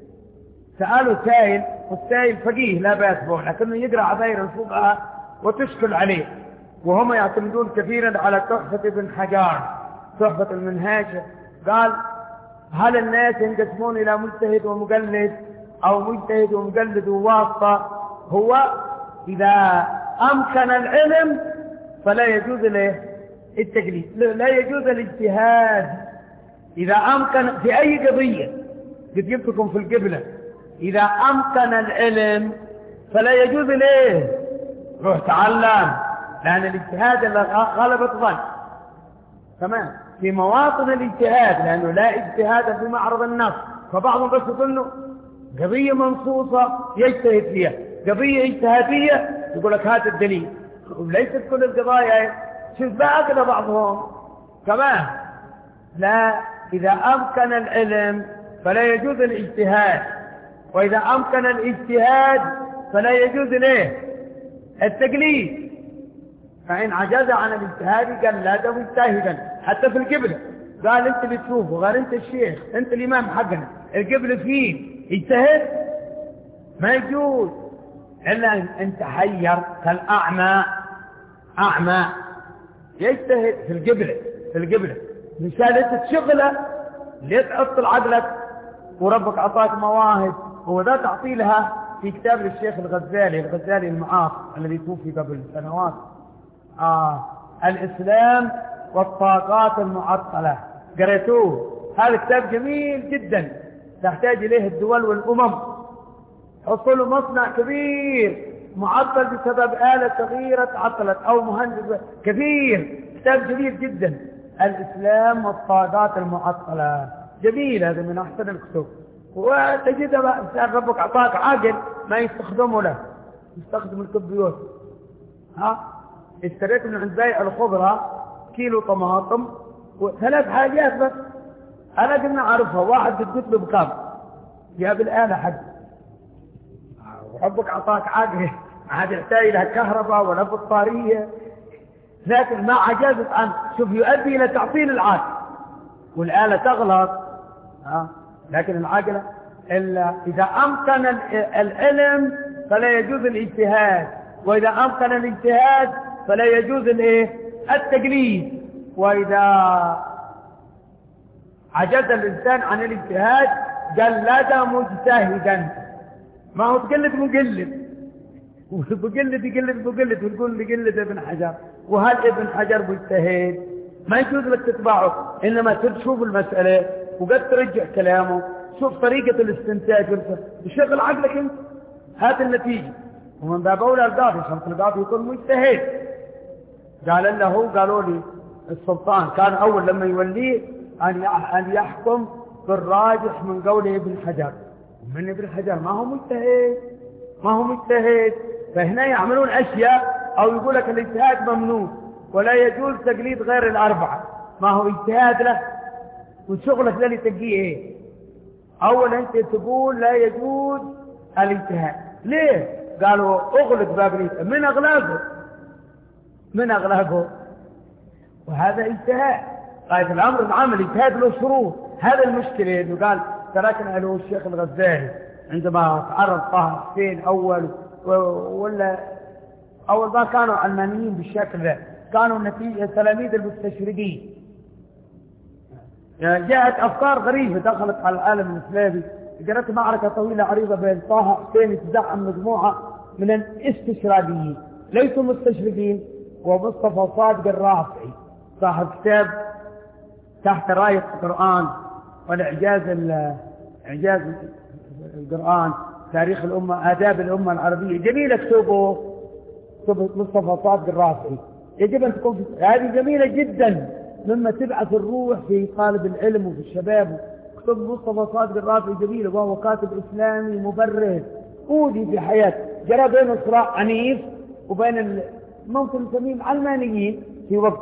سألوا سائل، والسائل فقيه لا بأس به، لكنه يقرأ عباير الفقهاء وتشكل عليه، وهم يعتمدون كثيرا على تحفة ابن حجار، تحفة المنهاج. قال هل الناس ينقسمون إلى مجتهد ومقلد أو مجتهد ومقلد وواسطة؟ هو إذا أمكن العلم فلا يجوز له التقليد، لا يجوز الاجتهاد إذا أمكن في أي قضية. قد جبتكم في القبلة، إذا أمكن العلم فلا يجوز له روح تعلم، لأن الاجتهاد غلبة ظن. تمام. في مواطن الاجتهاد، لأنه لا اجتهاد في معرض النص، فبعضهم بس يقول له قضية منصوصة يجتهد فيها، قضية اجتهادية يقول لك هات الدليل، وليست كل القضايا شوف بقى كده بعضهم. تمام. لا، إذا أمكن العلم فلا يجوز الاجتهاد، وإذا أمكن الاجتهاد فلا يجوز له التقليد. فإن عجز عن الاجتهاد قال لا ده مجتهدا. حتى في القبلة قال انت اللي تشوفه، غير انت الشيخ، انت الإمام حقنا، القبلة فيه اجتهد ما يجوز إلا أن تحير كالأعمى. أعمى يجتهد في القبلة، في القبلة مثال انت تشغله ليه تعطل عقلك وربك أعطاك مواهب، وذا تعطيلها. في كتاب للشيخ الغزالي، الغزالي المعاصر الذي توفي قبل سنوات، آه الإسلام والطاقات المعطلة، قريتوه؟ هذا كتاب جميل جدا تحتاج إليه الدول والأمم. حصلوا مصنع كبير معطل بسبب آلة صغيرة تعطلت أو مهندس كبير. كتاب جميل جدا، الإسلام والطاقات المعطلة، جميل. هذا من أحسن الكتب. وتجد ربك أعطاك عاقل ما يستخدمه له، يستخدم الكمبيوتر. ها اشتريت من عند بائع الخضرة كيلو طماطم وثلاث حاجات بس، أنا قلنا أعرفها. واحد قلت له بكام؟ جاب الآلة حق. ربك أعطاك عاقل عاد يحتاج لها كهرباء ولا بطارية، لكن ما عجزت عن شوف يؤدي إلى تعطيل العقل، والآلة تغلط. ها لكن العقل إلا إذا أمكن العلم فلا يجوز الاجتهاد، وإذا أمكن الاجتهاد فلا يجوز الايه التقليد. وإذا عجز الإنسان عن الاجتهاد قلد مجتهدا، ما هو تقلد مقلد، وبقلد يقلد بقلد، ويقول بقلد ابن حجر، وهل ابن حجر مجتهد ما يجوز لك تتبعه، إنما تشوف المسألة وقد ترجع كلامه، شوف طريقة الاستنتاج وشغل عقلك انت، هات النتيجة. ومن باب أولى القاضي، شرط القاضي يكون مجتهد. قال له قالوا لي السلطان كان أول لما يوليه أن يحكم بالراجح من قول ابن حجر، من ابن حجر ما هو مجتهد، ما هو مجتهد. فهنا يعملون أشياء أو يقول لك الاجتهاد ممنوع ولا يجوز تقليد غير الأربعة، ما هو اجتهاد له وشغلك للي تقيه ايه. أولا أنت تقول لا يجوز الاجتهاد، ليه؟ قالوا اغلق باب الاجتهاد. من أغلاقه؟ من أغلاقه؟ وهذا اجتهاد. قائد الأمر العام الاجتهاد له شروط. هذا المشكلة إنه قال تركنا له الشيخ الغزالي عندما تعرض طه حسين أول ولا أول ما كانوا علمانيين بالشكل ذا، كانوا نتيجة تلاميذ المستشرقين. يعني جاءت أفكار غريبة دخلت على العالم الإسلامي. جرت معركة طويلة عريضة بين طه حسين يتزعم مجموعة من الاستشراقيين ليسوا مستشرقين، ومصطفى صادق الرافعي صاحب كتاب تحت راية القرآن والإعجاز إعجاز القرآن، تاريخ الأمة، آداب الأمة العربية، جميلة كتبه كتب مصطفى صادق الرافعي، يجب أن تكون في... هذه جميلة جدا مما تبعث الروح في طالب العلم وفي الشباب. كتب مصطفى صادق الرافعي جميل، وهو كاتب إسلامي مبرر أودي في حياته، جرى بين صراع عنيف وبين ممكن نسميه العلمانيين في وقت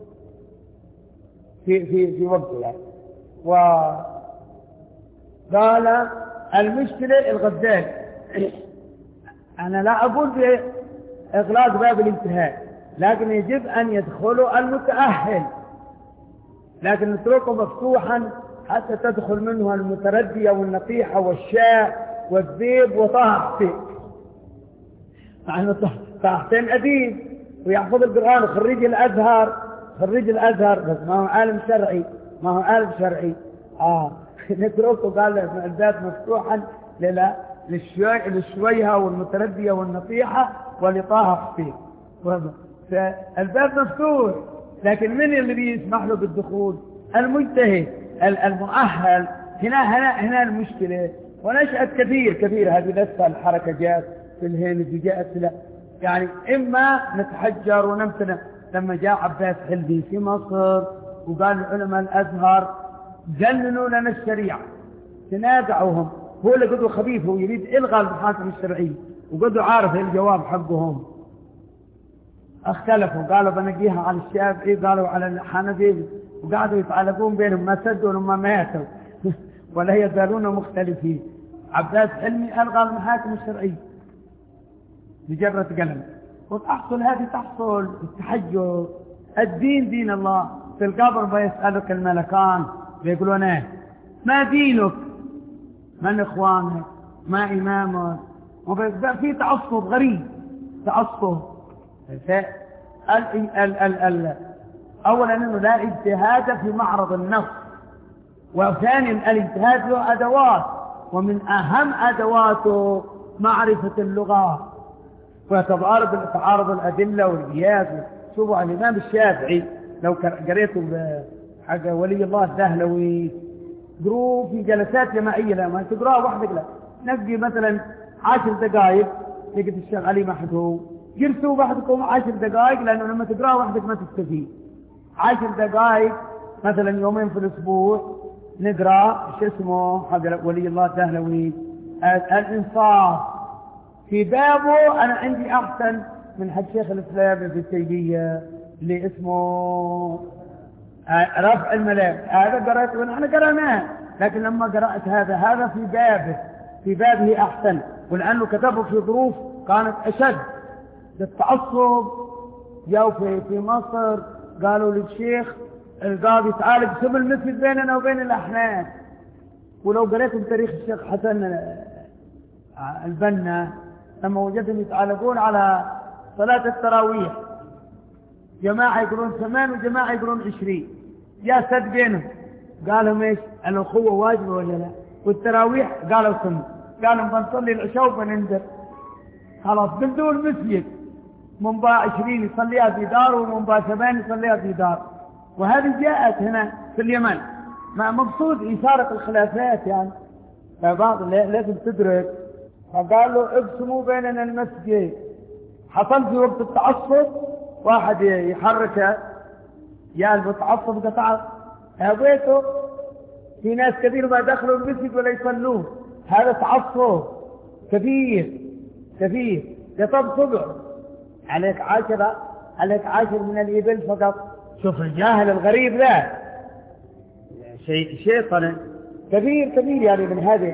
في في في وقته يعني. وقال المشكلة الغزالي، أنا لا أقول بإغلاق باب الانتهاء، لكن يجب أن يدخلوا المتأهل، لكن نتركه مفتوحا حتى تدخل منه المتردية والنقيحة والشاء والذيب وطه حسين. مع أنه طه حسين أديب ويحفظ القرآن وخريج الأزهر، خريج الأزهر بس ما هو عالم شرعي، ما هو عالم شرعي. آه نتركه قال الباب مفتوحا للشويهة والمتردية والنصيحة ولطه حسين. فالباب مفتوح، لكن من اللي بيسمح له بالدخول؟ المجتهد المؤهل. هنا هنا هنا المشكلة. ونشأت كثير كثير هذه لسه الحركة جاءت في الهند جاءت لا يعني إما نتحجر ونمتنع. لما جاء عباس حلبي في مصر وقال علماء الأزهر جننوا لنا الشريعة، تنازعوهم، هو اللي قدوا خبيث، هو يريد إلغاء المحاكم الشرعية، وقدوا عارف الجواب حقهم. اختلفوا، قالوا بنقيها على الشافعي، قالوا على الحنفي، وقعدوا يتعلقون بينهم، ما سدوا لما ماتوا ولا يزالون مختلفين. عباس حلمي ألغى المحاكم الشرعية بجرة قلم، وتحصل هذه تحصل التحجر. الدين دين الله. في القبر بيسألك الملكان بيقولون ايه؟ ما دينك؟ من اخوانك؟ ما امامك؟ في تعصب غريب، تعصب. ال ال ال ال اولا انه لا اجتهاد في معرض النص، وثانيا الاجتهاد له ادوات، ومن اهم ادواته معرفة اللغة وتعارض تعارض الادلة والقياس. شوفوا الامام الشافعي لو قريتوا حق ولي الله الدهلوي قروه في جلسات جماعية، لا ما تقراها وحدك، لا نقي مثلا عشر دقائق لقيت الشيخ علي محدو جلسوا وحدكم عشر دقائق، لأنه لما تقراها وحدك ما تستفيد. عشر دقائق مثلا يومين في الأسبوع نقرأ شو اسمه حق ولي الله الدهلوي الإنصاف في بابه. أنا عندي أحسن من حق شيخ الإسلام ابن تيمية اللي اسمه رفع الملام، هذا قرأته ونحن قرأناه، لكن لما قرأت هذا هذا في بابه في بابه أحسن، ولأنه كتبه في ظروف كانت أشد للتعصب. جاءوا في في مصر قالوا للشيخ القاضي تعالى بسم المسجد بيننا وبين الأحناف. ولو قرأتم تاريخ الشيخ حسن البنا لما وجدهم يتعالقون على صلاة التراويح، جماعة يقولون ثمان وجماعة يقولون عشرين، يا سد بينهم. قالوا ايش؟ الأخوة واجبة ولا لا؟ والتراويح قالوا سنة. قالوا بنصلي العشاء وبننزل خلاص بدون المسجد، من با عشرين يصليها في دار ومن با ثمان يصليها في دار. وهذه جاءت هنا في اليمن مع مقصود إثارة الخلافات يعني. فبعض لازم تدرك. فقالوا اقسموا بيننا المسجد. حصل في وقت التعصب واحد يحرك يا المتعصب قطع هويته، في ناس كثير ما دخلوا المسجد ولا يصلون، هذا تعصب كبير كبير. يطب صبع عليك عشرة، عليك عشر من الإبل فقط. شوف الجاهل الغريب ذا شيء شيطان كبير كبير يعني من هذه.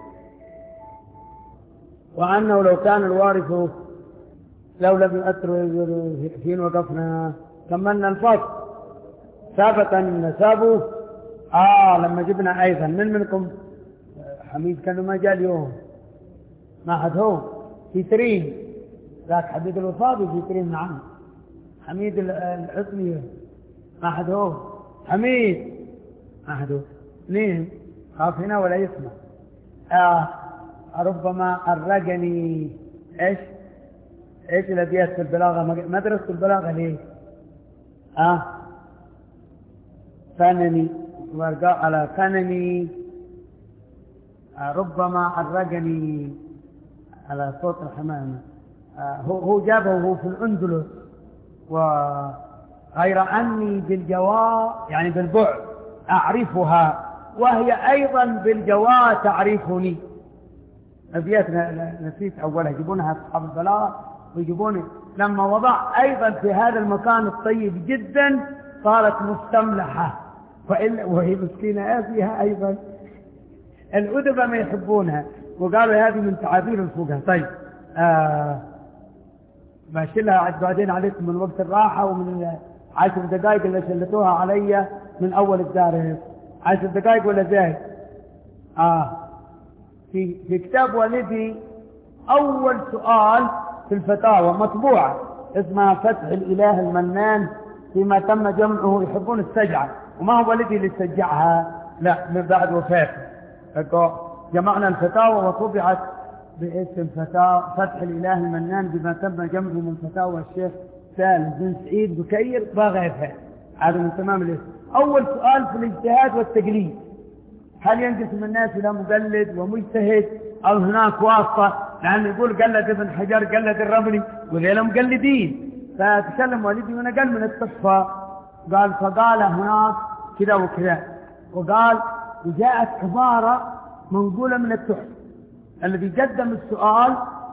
وأنه لو كان الوارث لو لم يؤثر حين وقفنا كملنا الفصل ثابتا سابوا. آه لما جبنا أيضا من منكم حميد كانوا ما جاء اليوم، ما حد هو في ترين ذاك حميد الوصابي في ترين. نعم حميد العطمي ما حد هو، حميد ما حد هو اثنين خاف هنا ولا يسمع. آه ربما الرجني ايش ايش الابيات في البلاغه، مدرسه البلاغه ليه؟ اه فنني ورقاء على فنني. آه ربما الرجني على صوت الحمامه. آه هو هو جابه وهو في الاندلس، و غير أني بالجواء يعني بالبعد أعرفها وهي أيضا بالجواء تعرفني. أبيات نسيت أولها يجيبونها أصحاب البلاغة ويجيبون لما وضع أيضا في هذا المكان الطيب جدا صارت مستملحة وهي مسكينة فيها أيضا الأدباء ما يحبونها وقالوا هذه من تعابير الفقهاء. طيب آه بشيلها بعدين عليكم من وقت الراحة ومن عشر دقائق اللي شلتوها علي من أول الدار عشر دقائق ولا زايد. آه في في كتاب والدي أول سؤال في الفتاوى مطبوعة اسمها فتح الإله المنان فيما تم جمعه. يحبون السجعة وما هو والدي اللي سجعها لا من بعد وفاته. جمعنا الفتاوى وطبعت باسم فتاوى فتح الإله المنان بما تم جمعه من فتاوى الشيخ سالم بن سعيد بكير باغيفها. هذا من تمام الاسم. أول سؤال في الاجتهاد والتقليد هل ينقسم الناس إلى مقلد ومجتهد أو هناك واسطة؟ لأنه يقول قلد ابن حجر قلد الرملي وغيره مقلدين. فتكلم والدي وانا قال من التحفة قال فقال هناك كذا وكذا وقال وجاءت عبارة منقولة من التحفة. الذي قدم السؤال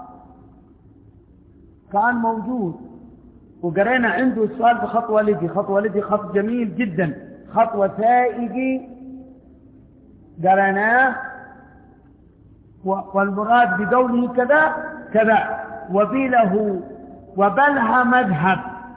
كان موجود وقرينا عنده السؤال بخط والدي. خط والدي خط جميل جدا خط وثائقي قريناه والمراد بقوله كذا كذا وبله وبلها مذهب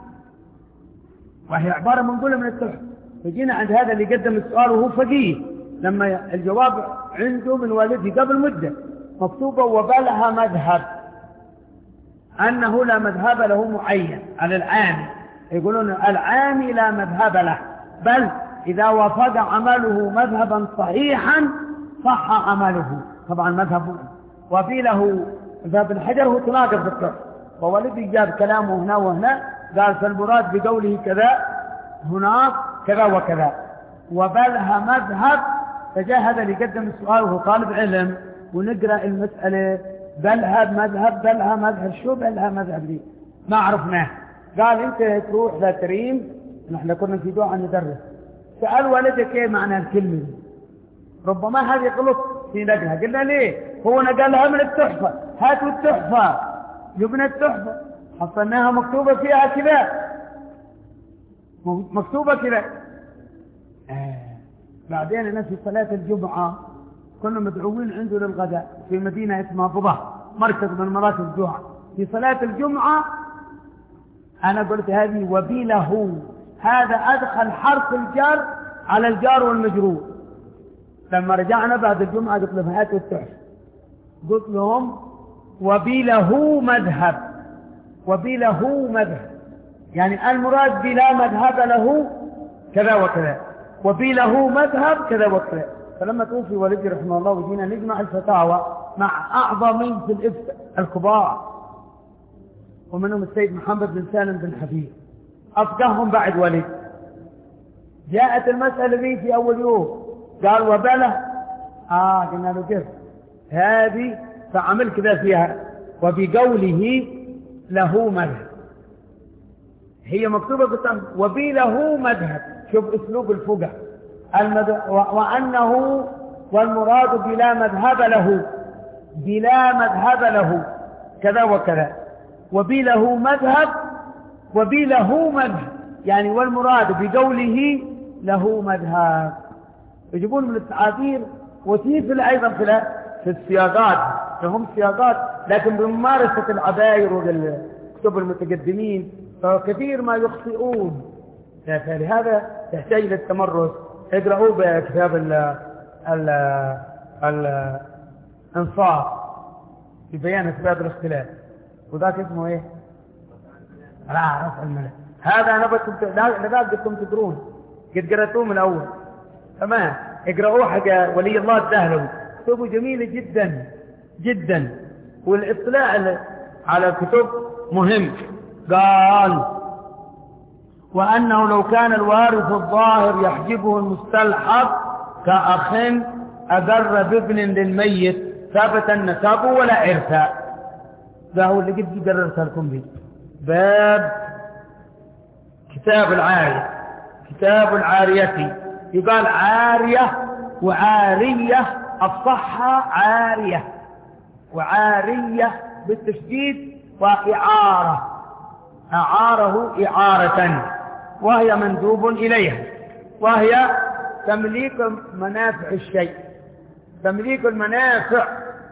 وهي عبارة منقولة من التحفة. فجينا عند هذا اللي قدم السؤال وهو فقيه لما الجواب عنده من والدي قبل مدة مكتوبة وبلها مذهب أنه لا مذهب له معين على العامي. يقولون العامي لا مذهب له بل إذا وافق عمله مذهبا صحيحا صح عمله. طبعا مذهب وفي له ذهب الحجر هو تناقض في التحفة ووالدي جاب كلامه هنا وهنا قال فالمراد بقوله كذا هناك كذا وكذا وبلها مذهب. فجاء هذا اللي قدم السؤال وهو طالب علم ونقرأ المسألة بلها مذهب بلها مذهب شو بلها مذهب دي ما عرفناه. قال انت تروح ذا كريم نحن كنا في دعاء ندرس سأل والدك ايه معنى الكلمة دي ربما هذه غلط في نقلها. قلنا ليه هو نقلها من التحفة هاتوا التحفة جبنا التحفة حصلناها مكتوبة فيها كذا مكتوبة كذا. آه. بعدين أنا في صلاة الجمعة كنا مدعوين عنده للغداء في مدينة اسمها بضع مركز من مراكز الدعاء. في صلاة الجمعة أنا قلت هذه وبيله هذا أدخل حرف الجر على الجار والمجرور. لما رجعنا بعد الجمعة قلت لهم هاتوا التحفة قلت لهم وبيله مذهب وبيله مذهب يعني المراد بلا مذهب له كذا وكذا وبيله مذهب كذا وكذا. فلما توفي والدي رحمه الله وجينا نجمع الفتاوى مع أعظم في الإفتاء الكبار ومنهم السيد محمد بن سالم بن حبيب أفقههم بعد والد. جاءت المسألة دي في أول يوم قال وبله آه قلنا له كيف هذه فعمل كذا فيها وبقوله له مذهب هي مكتوبة بالتنظيم وبله مذهب. شوف أسلوب الفقه المذهب وأنه والمراد بلا مذهب له بلا مذهب له كذا وكذا وبله مذهب وبله مذهب يعني والمراد بقوله له مذهب. يجيبون من التعابير وتيفل أيضا في في السياقات فهم سياقات لكن بممارسة العباير والكتب المتقدمين فكثير ما يخطئون. فلهذا تحتاج للتمرس. اقرأوا بكتاب ال ال الانصاف في بيان اسباب الاختلاف وذاك اسمه ايه لا رفع الملك. هذا انا بدكم لا بدكم تدرون قد قرأتوه من الاول تمام. اقرأوه حق ولي الله الدهلوي كتبه جميلة جدا جدا والاطلاع على الكتب مهم. قال وأنه لو كان الوارث الظاهر يحجبه المستلحق كأخ أقر بابن للميت ثبت النساب ولا إرثاء. ده هو اللي قد قررت لكم به باب كتاب العارية، كتاب العارية. يقال عارية وعارية، أفصحها عارية، وعارية بالتشديد، وإعارة، أعاره إعارة، وهي مندوب إليها، وهي تمليك منافع الشيء، تمليك المنافع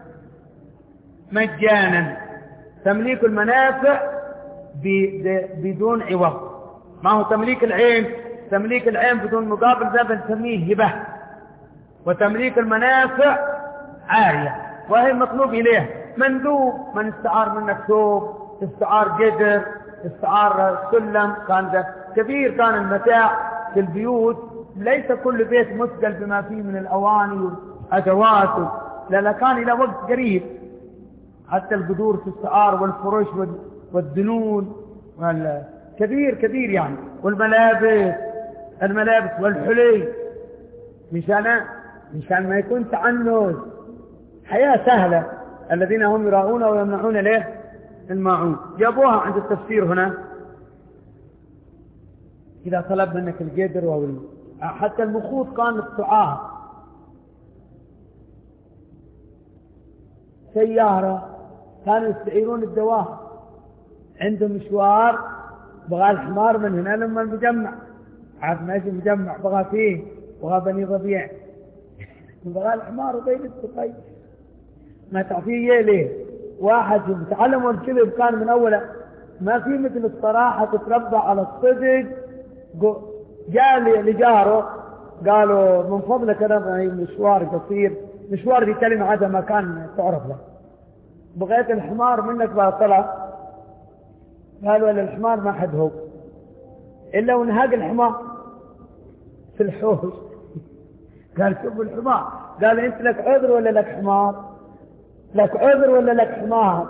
مجانا، تمليك المنافع بدون عوض. ما هو تمليك العين، تمليك العين بدون مقابل، ذا بنسميه هبة. وتمليك المنافع عارية، وهي مطلوب إليه. مندوب، من استعار منك ثوب، استعار قدر، استعار سلم، كان ده كبير. كان المتاع في البيوت ليس كل بيت مثقل بما فيه من الأواني والأدوات، لا لا، كان إلى وقت قريب حتى القدور تستعار، والفرش والدنون، كبير كبير يعني، والملابس، الملابس والحلي، مشان مشان ما يكون تعنت، حياة سهلة. الذين هم يراؤون ويمنعون له الماعون. جابوها عند التفسير هنا، إذا طلب منك القدر وال... حتى المخوض كان الطعام، سيارة، كانوا يستعيرون الدواء، عنده مشوار بغى الحمار من هنا لما المجمع، عاد ماشي مجمع بغى فيه، بغى بني ربيع، بغى الحمار بين السقي، ما تعطيه ليه. واحد تعلموا الكذب كان من أوله، ما في مثل الصراحة، تتربى على الصدق. جاء لجاره قالوا من فضلك أنا مشوار قصير، مشوار دي كلمة عادة ما كان تعرف له، بغيت الحمار منك باطلع. قالوا للحمار ما حد هو إلا ونهاق الحمار في الحوش. قال شوف الحمار، قال أنت لك عذر ولا لك حمار؟ لك عذر ولا لك حمار؟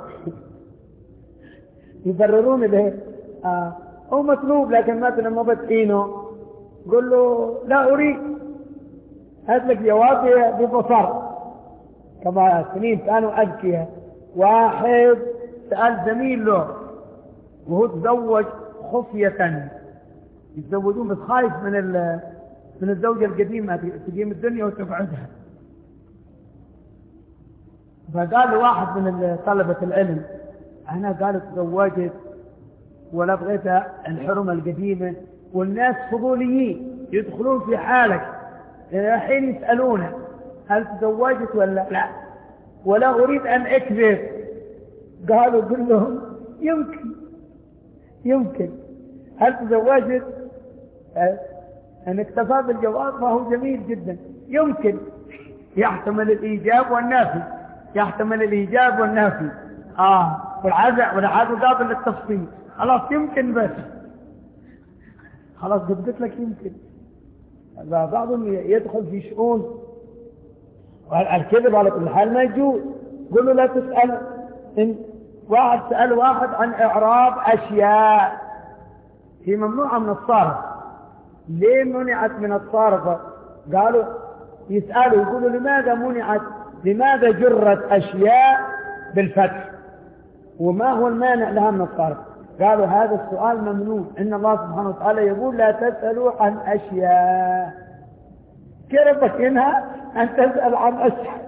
يبررون له. آه. هو مطلوب، لكن مثلا ما بتعينه قل له لا أريد، هات لك جوابي ببصر. كما سنين كانوا أذكياء. واحد سأل زميل له وهو تزوج خفية، يتزوجون بس خايف من من الزوجة القديمة تقيم الدنيا وتبعدها. فقال له واحد من طلبة العلم أنا قال تزوجت ولا بغيت الحرمة القديمة، والناس فضوليين يدخلون في حالك الحين يسألونه هل تزوجت ولا لا، ولا أريد أن أكذب. قالوا قل لهم يمكن يمكن هل تزوجت؟ أن اكتفى بالجواب فهو جميل جدا. يمكن يحتمل الإيجاب والنافي، يحتمل الإيجاب والنافي. آه والعزع والعزع قابل للتفصيل. خلاص يمكن، بس خلاص قلت لك يمكن. بعضهم يدخل في شؤون الكذب على كل حال ما يجوز. قل له لا تسأل. إن واحد سأل واحد عن إعراب أشياء هي ممنوعة من الصرف. ليه منعت من الصرف؟ قالوا يسألوا يقولوا لماذا منعت، لماذا جرت أشياء بالفتح وما هو المانع لها من الصرف؟ قالوا هذا السؤال ممنوع. إن الله سبحانه وتعالى يقول لا تسألوا عن أشياء. كربك إنها أن تسأل عن أشياء،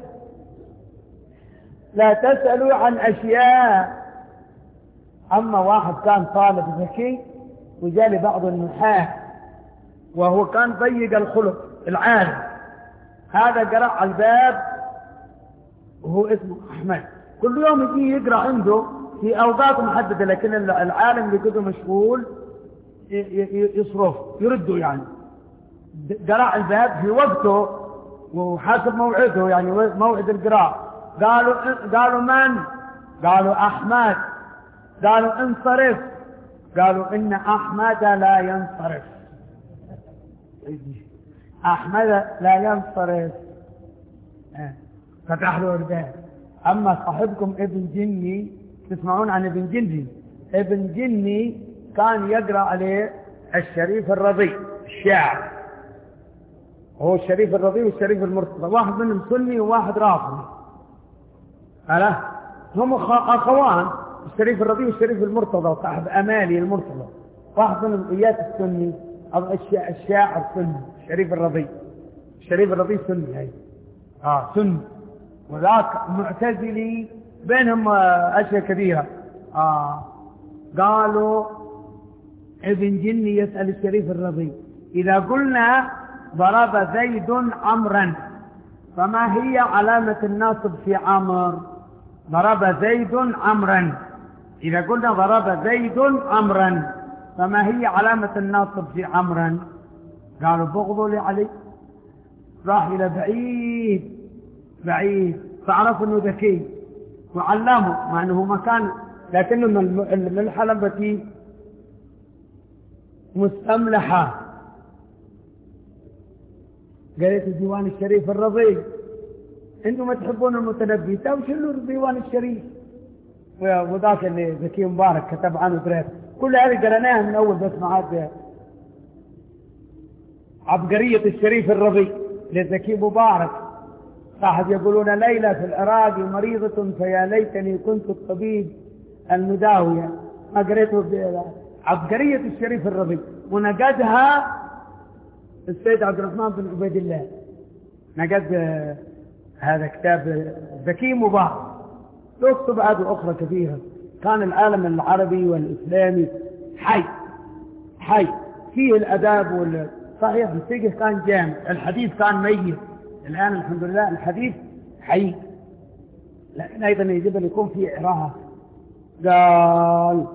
لا تسألوا عن أشياء. أما واحد كان طالب ذكي وجاء لبعض النحاة وهو كان ضيق الخلق العالم، هذا قرأ على الباب وهو اسمه أحمد، كل يوم يجي يقرأ عنده في أوقات محددة، لكن العالم اللي كده مشغول يصرف يرده يعني. قرأ الباب في وقته وحسب موعده، يعني موعد القراء. قالوا قالوا من؟ قالوا أحمد. قالوا انصرف. قالوا إن أحمد لا ينصرف. أحمد لا ينصرف. فتح له الباب. أما صاحبكم ابن جني، تسمعون عن ابن جني؟ ابن جني كان يقرأ عليه الشريف الرضي الشاعر، هو الشريف الرضي والشريف المرتضى، واحد منهم سني وواحد رافضي. ألا هم أخوان، الشريف الرضي والشريف المرتضى، صاحب أمالي المرتضى، واحد من الضيات السني أو الشاعر السني الشريف الرضي. الشريف الرضي سني هاي آه سني، وذاك معتزلي بينهم أشياء كثيرة. آه قالوا ابن جني يسأل الشريف الرضي: إذا قلنا ضرب زيد عمرا فما هي علامة الناصب في عمر؟ ضرب زيد عمرا، إذا قلنا ضرب زيد عمرا فما هي علامة الناصب في عمرا؟ قالوا: بغضوا لعلي. راح إلى بعيد بعيد فعرف أنه ذكي وعلمه، مع أنه ما كان، لكنه من الحلبة مستملحة. قالت الديوان الشريف الرضي: انتم ما تحبون المتنبي، توشلوا الديوان الشريف. وذاك اللي زكي مبارك كتب عنه دراسة، كل هذه قرأناها من أول بس معاد عبقرية الشريف الرضي لزكي مبارك. صاحب يقولون: ليلى في العراق مريضة فيا ليتني كنت الطبيب المداوية. ما قريته عبقرية الشريف الرضي، ونقدها السيد عبد الرحمن بن عبيد الله، نقد هذا كتاب زكي مبارك. تكتب هذه أخرى كثيرة. كان العالم العربي والإسلامي حي حي فيه الأداب وال... صحيح الفقه كان جامع، الحديث كان ميت. الآن الحمد لله الحديث حي، لكن أيضا يجب أن يكون فيه إعراها. قال: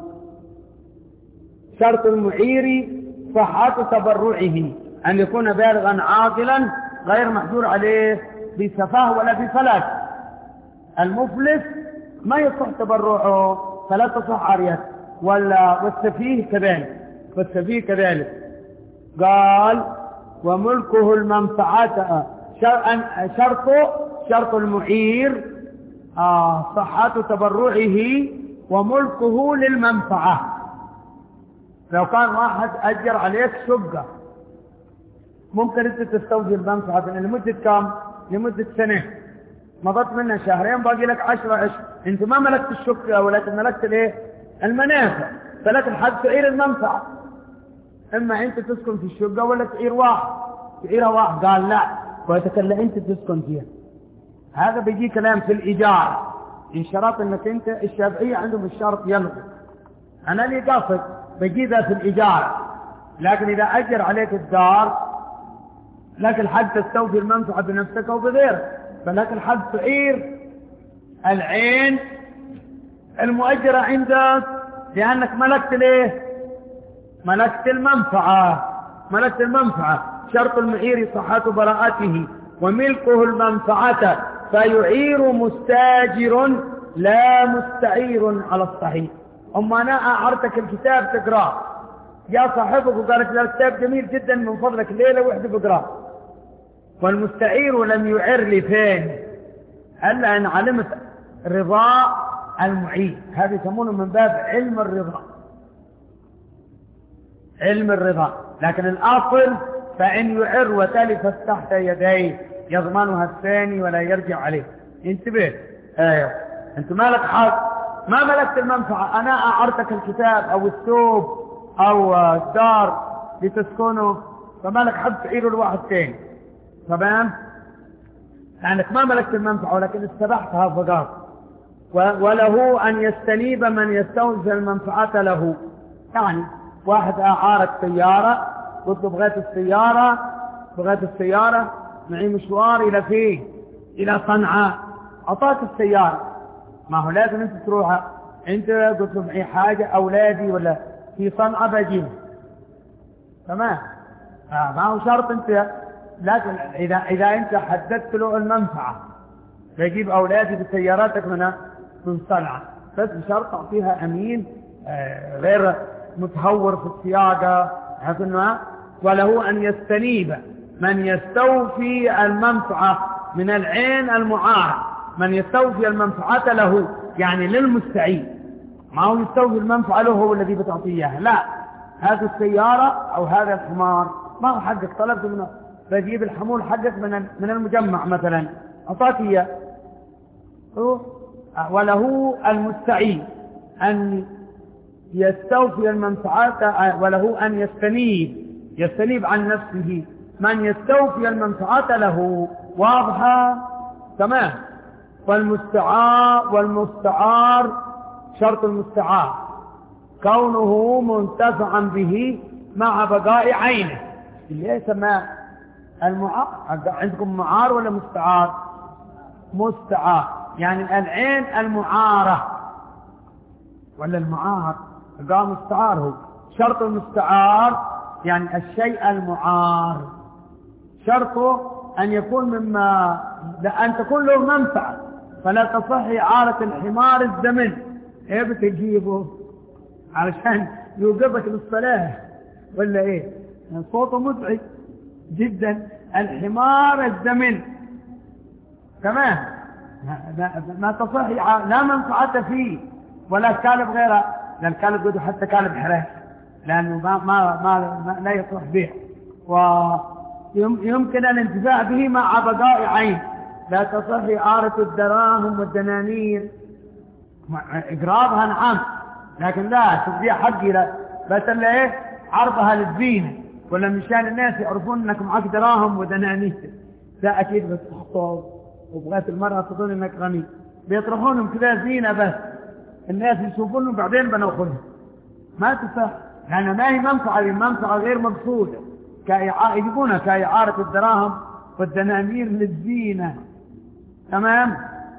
شرط المعير صحة تبرعه، أن يكون بالغا عاقلا غير محجور عليه بسفاه ولا بفلات. المفلس ما يصح تبرعه فلا تصح عريته، ولا والسفيه كذلك، والسفيه كذلك. قال: وملكه المنفعة، شرط شرط المعير آه صحة تبرعه وملكه للمنفعة. لو كان واحد أجر عليك شقة، ممكن أنت تستوفي المنفعة لمدة كام؟ لمدة سنة، مضت منها شهرين باقي لك عشرة أشهر، أنت ما ملكت الشقة ولكن ملكت الايه؟ المنافع، فلك الحق تعير المنفعة. إما أنت تسكن في الشقة ولا تعير واحد، تعيرها واحد. قال: لا، ويتكلم أنت تسكن فيها. هذا بيجي كلام في الإيجار، إن شرط أنك أنت، الشافعية عندهم الشرط يلغي. أنا لي قاصد بيجي ذا في الإيجار، لكن إذا أجر عليك الدار لك الحق تستوفي المنفعة بنفسك أو بغيرك، فلك الحق تعير العين المؤجرة عندك، لأنك ملكت ليه؟ ملكت المنفعة، ملكت المنفعة. شرط المعير صحة براءته وملكه المنفعة، فيعير مستاجر لا مستعير على الصحيح. أما أنا أعرتك الكتاب تقرأ، يا صاحبك وقالت له الكتاب جميل جدا من فضلك ليلة واحدة بقرأ، والمستعير لم يعر لي فين إلا أن علمت رضا المعير. هذا يسمونه من باب علم الرضا، علم الرضا. لكن الأصل فإن يعر وتلفت تحت يديه يضمنها الثاني ولا يرجع عليه. انتبه، ايوه انت مالك حق، ما ملكت المنفعة. أنا أعرتك الكتاب أو الثوب أو الدار لتسكنه، فما لك حق تعيره الواحد ثاني. تمام؟ لأنك ما ملكت المنفعة ولكن استبحتها فقط. وله أن يستنيب من يستوفي المنفعة له. يعني واحد أعارك سيارة، قلت بغيت السيارة، بغيت السيارة معي مشوار إلى فيه إلى صنعاء، أعطاك السيارة، ما هو لازم أنت تروحها. أنت قلت له معي حاجة أولادي ولا في صنعاء بجيب، تمام؟ آه ما هو شرط أنت، لكن إذا إذا أنت حددت له المنفعة بجيب أولادي بسياراتك من من صنعاء، بس بشرط تعطيها أمين آه غير متهور في السياقة. وله أن يستنيب من يستوفي المنفعة من العين المعار، من يستوفي المنفعة له، يعني للمستعين، ما هو يستوفي المنفعة له هو الذي بتعطيه، لا، هذه السيارة أو هذا الحمار ما هو حقك، طلبت منه بجيب الحمول حقك من من المجمع مثلا، أعطاك إياه. وله المستعين أن يستوفي المنفعة وله أن يستنيب يستنيب عن نفسه من يستوفي المنفعة له. واضحة؟ تمام. والمستعار والمستعار شرط المستعار كونه منتفعا به مع بقاء عينه، اللي يسمى المعار. عندكم معار ولا مستعار؟ مستعار، يعني العين المعارة ولا المعار بقى مستعار. هو شرط المستعار يعني الشيء المعار شرطه أن يكون مما أن تكون له منفعة، فلا تصح إعارة الحمار الزمن. إيه بتجيبه علشان يوقفك للصلاة ولا إيه؟ صوته مزعج جدا. الحمار الزمن تمام ما تصح لا منفعة فيه ولا كالب غيره، لأن كالب قدو حتى كالب حراس لأنه ما, ما, ما, ما لا يصلح به، ويمكن الانتفاع به مع بقاء عين. لا تصح إعارة الدراهم والدنانير، إقرابها نعم لكن لا تبديع حقي لا، بس اللي إيه عرضها للزينة ولا مشان الناس يعرفون أنك معك دراهم ودنانير. لا أكيد بس تحطه وبغات المرأة تظن أنك غني بيطرحونهم كذا زينة، بس الناس يشوفونهم بعدين بنأخذهم. ما تصح لأن ما هي منفعة، منفعة غير مقصودة يجيبونها كإعارة الدراهم والدنانير للزينة. تمام.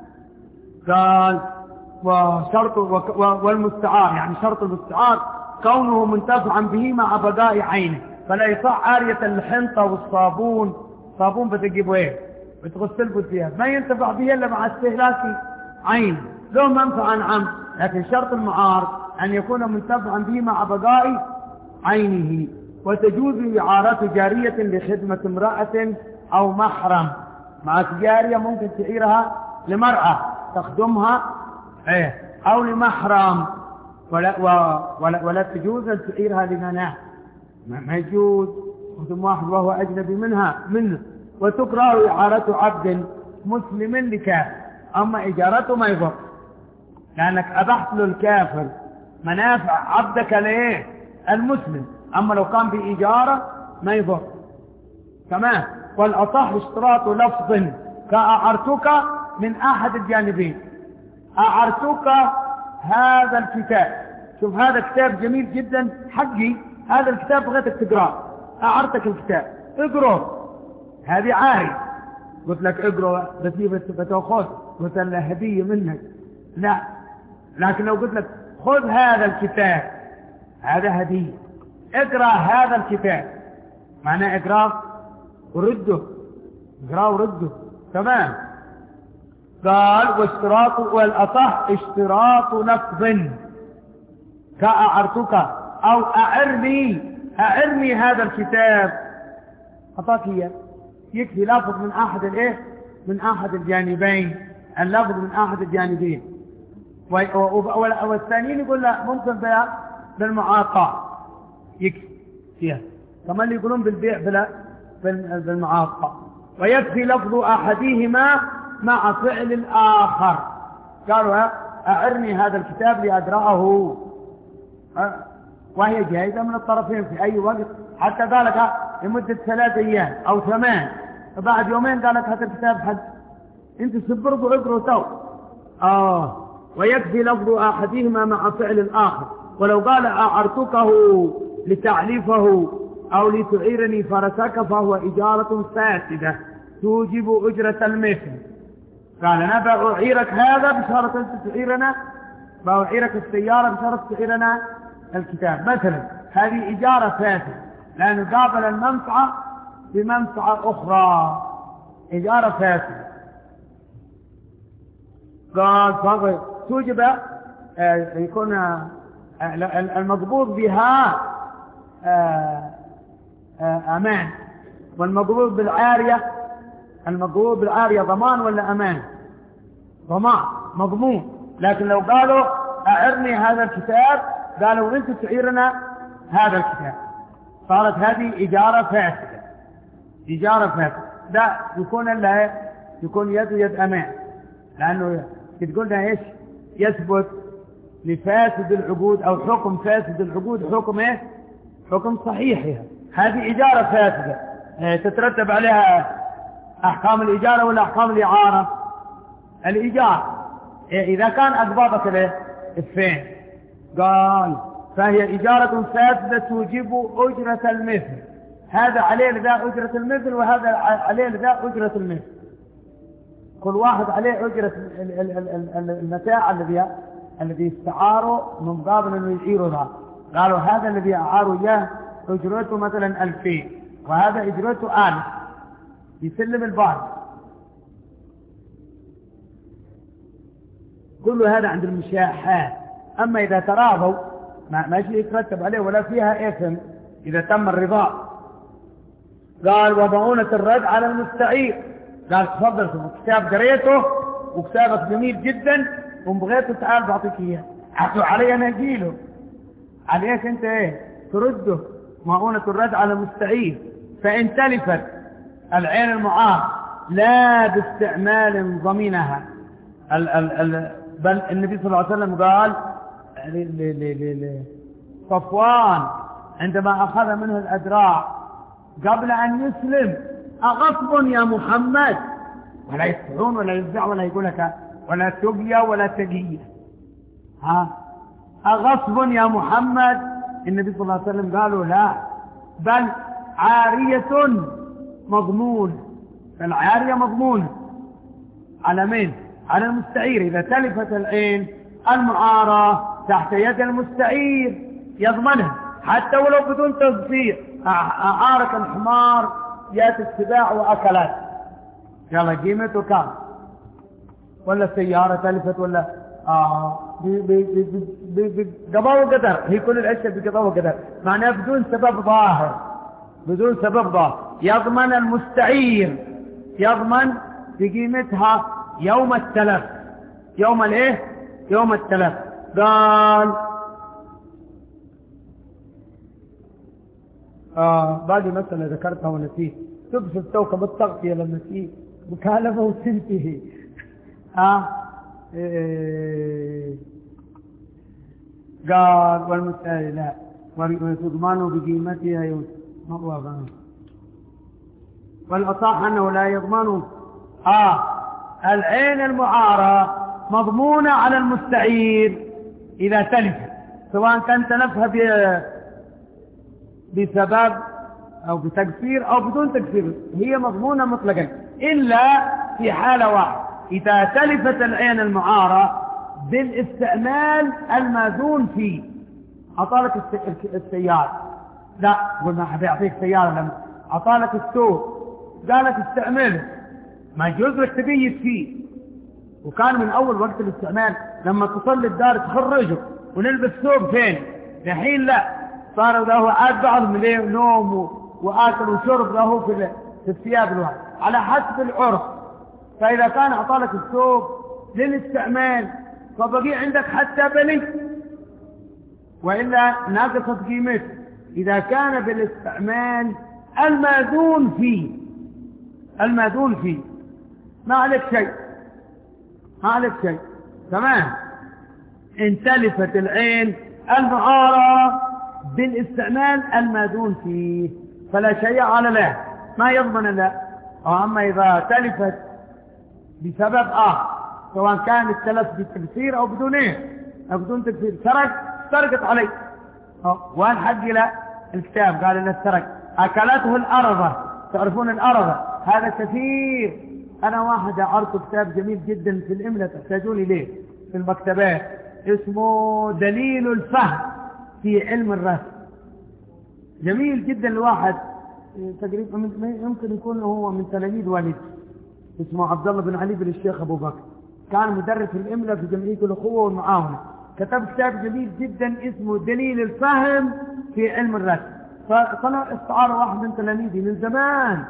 قال وشرط والمستعار يعني شرط المستعار كونه منتفعا به مع بقاء عينه، فلا يصح عارية الحنطة والصابون. صابون بتجيبه ايه بتغسل فيها ما ينتفع به الا مع استهلاك عين له منفعا نعم، لكن شرط المعار ان يكون منتفعا به مع بقاء عينه. وتجوز إعارة جارية لخدمة امرأة أو محرم. مع جارية ممكن تعيرها لمرأة تخدمها ايه أو لمحرم، ولا, ولا, ولا تجوز أن تعيرها لمناع، ما يجوز خدم واحد وهو أجنبي منها منه. وتكره إعارة عبد مسلم لكافر، أما إجارته ما يضر لأنك أبحت له الكافر منافع عبدك ليه المسلم، أما لو كان بإجارة ما يضر. تمام. والأصح اشتراط لفظ كأعرتك من أحد الجانبين. أعرتك هذا الكتاب، شوف هذا كتاب جميل جدا حقي، هذا الكتاب بغيتك تقرأ، أعرتك الكتاب اقرأ، هذه عاري. قلت لك اقرأ بتأخذ قلت له هدية منك لا، لكن لو قلت لك خذ هذا الكتاب هذا هدية، اقرأ هذا الكتاب معناه اقرأ ورده، اقرأ ورده. تمام. قال واشتراط والأصح اشتراط لفظ كأعرتك أو أعرني أعرني هذا الكتاب. أعطاك إياه يكفي لفظ من أحد الإيه من أحد الجانبين، اللفظ من أحد الجانبين. والثانيين يقول لا ممكن بيع بالمعاطاة يكفي فيها، كمان اللي يقولون بالبيع بلا بالمعاطاة. ويكفي لفظ أحدهما مع فعل الآخر. قالوا أعرني هذا الكتاب لأقرأه، وهي جائزة من الطرفين في أي وقت، حتى ذلك لمدة ثلاثة أيام أو ثمان، بعد يومين قالت هذا الكتاب حد انت سبرضوا اقروا تو. آه ويكفي لفظ أحدهما مع فعل الآخر. ولو قال أعرتكه لتعليفه أو لتعيرني فرسك فهو إجارة فاسدة توجب أجرة المثل. قال أنا بأعيرك هذا بشرط أنت تعيرنا، بأعيرك السيارة بشرط تعيرنا الكتاب مثلا، هذه إجارة فاسدة لأنه قابل المنفعة بمنفعة أخرى، إجارة فاسدة. قال فهو توجب يكون المقبوض بها أمان، والمقبوض بالعارية المقبوض بالعارية ضمان ولا أمان؟ ضمان مضمون. لكن لو قالوا أعرني هذا الكتاب قالوا أنت تعيرنا هذا الكتاب، صارت هذه إجارة فاسدة. إجارة فاسدة لا يكون إلا يكون يد يد أمان، لأنه تقولنا إيش يثبت لفاسد العقود أو حكم فاسد العقود حكم إيه؟ حكم صحيحها. هذه إجارة فاسدة تترتب عليها أحكام الإجارة ولا أحكام الإعارة؟ الإجارة. إذا كان أقبضك له الفين قال فهي إجارة فاسدة توجب أجرة المثل، هذا عليه لذا أجرة المثل وهذا عليه لذا أجرة المثل، كل واحد عليه أجرة المتاع الذي الذي استعاره مقابل أنه يعيره ذا. قالوا هذا الذي أعاروا إياه أجرته مثلا ألفين وهذا أجرته ألف، يسلم البعض. كل هذا عند المشاحات. أما إذا تراضوا ما ماشي يترتب عليه ولا فيها إثم إذا تم الرضا. قال وضعونة الرد على المستعير. قال تفضل كتاب قريته وكتابك جميل جدا وبغيته تعال بعطيك إياه، عطوا علي أنا أجيله عليك أنت إيه ترده. مؤونة الرد على المستعير فإن تلفت العين المعار لا باستعمال ضمينها. ال ال ال بل النبي صلى الله عليه وسلم قال صفوان عندما أخذ منه الأدراع قبل أن يسلم أغصب يا محمد، ولا يسعون ولا يفزع ولا يقول لك ولا تبيا ولا تقيا، ها أغصب يا محمد. النبي صلى الله عليه وسلم قالوا لا بل عارية مضمون، العارية مضمونة على مين؟ على المستعير. إذا تلفت العين المعارة تحت يد المستعير يضمنها حتى ولو بدون تصدير. أعارك الحمار يأتي السباع وأكلات، يلا قيمته كام؟ ولا السيارة تلفت ولا آه بقضاء وقدر، هي كل الأشياء بقضاء وقدر، معناه بدون سبب ظاهر، بدون سبب ظاهر يضمن المستعير، يضمن بقيمتها يوم التلف. يوم الايه؟ يوم التلف. قال آه بعد مسألة ذكرتها ونسيت، تبسط التوكب التغطية لما تيجي مكالفة وتنتهي. آه إيه قال والمستعير لا وتضمنه بقيمتها يوم مرة، والأصح أنه لا يضمنه. آه العين المعارة مضمونة على المستعير إذا تلفت، سواء كان تلفها بسبب أو بتكسير أو بدون تكسير، هي مضمونة مطلقا إلا في حالة واحدة، إذا تلفت العين المعارة بالاستعمال الماذون فيه. أعطالك السيارة، لا قلنا حبي أعطيك سيارة، لما أعطالك السوق قالك استعمله، ما يجوز لك تبيت فيه، وكان من أول وقت الاستعمال لما تصلي الدار تخرجه ونلبس ثوب فين. الحين لا، صار له عاد بعض من نوم وآكل وشرب له في في الثياب الواحد على حسب العرف. فإذا كان أعطالك الثوب للاستعمال فبقي عندك حتى بلي، وإلا ناقصت قيمته. إذا كان بالاستعمال الماذون فيه، الماذون فيه ما عليك شيء، ما عليك شيء. تمام. إن تلفت العين المعارة بالاستعمال الماذون فيه فلا شيء على له، ما يضمن له. أما إذا تلفت بسبب آخر، سواء كان التلف بالتكسير أو بدون إيه أو بدون تكسير، سرق سرقت عليه وين حق له الكتاب قال إنه سرق، أكلته الأرضة. تعرفون الأرضة هذا كثير. أنا واحد أعرض كتاب جميل جدا في الإملة تحتاجون إليه في المكتبات، اسمه دليل الفهم في علم الرسم، جميل جدا. الواحد تقريبا يمكن يكون هو من تلاميذ والد اسمه عبد الله بن علي بن الشيخ أبو بكر، كان مدرس الإملة في جمعية الأخوة والمعاونة، كتب كتاب جميل جدا اسمه دليل الفهم في علم الرسم. فطلع استعار واحد من تلاميذي من زمان،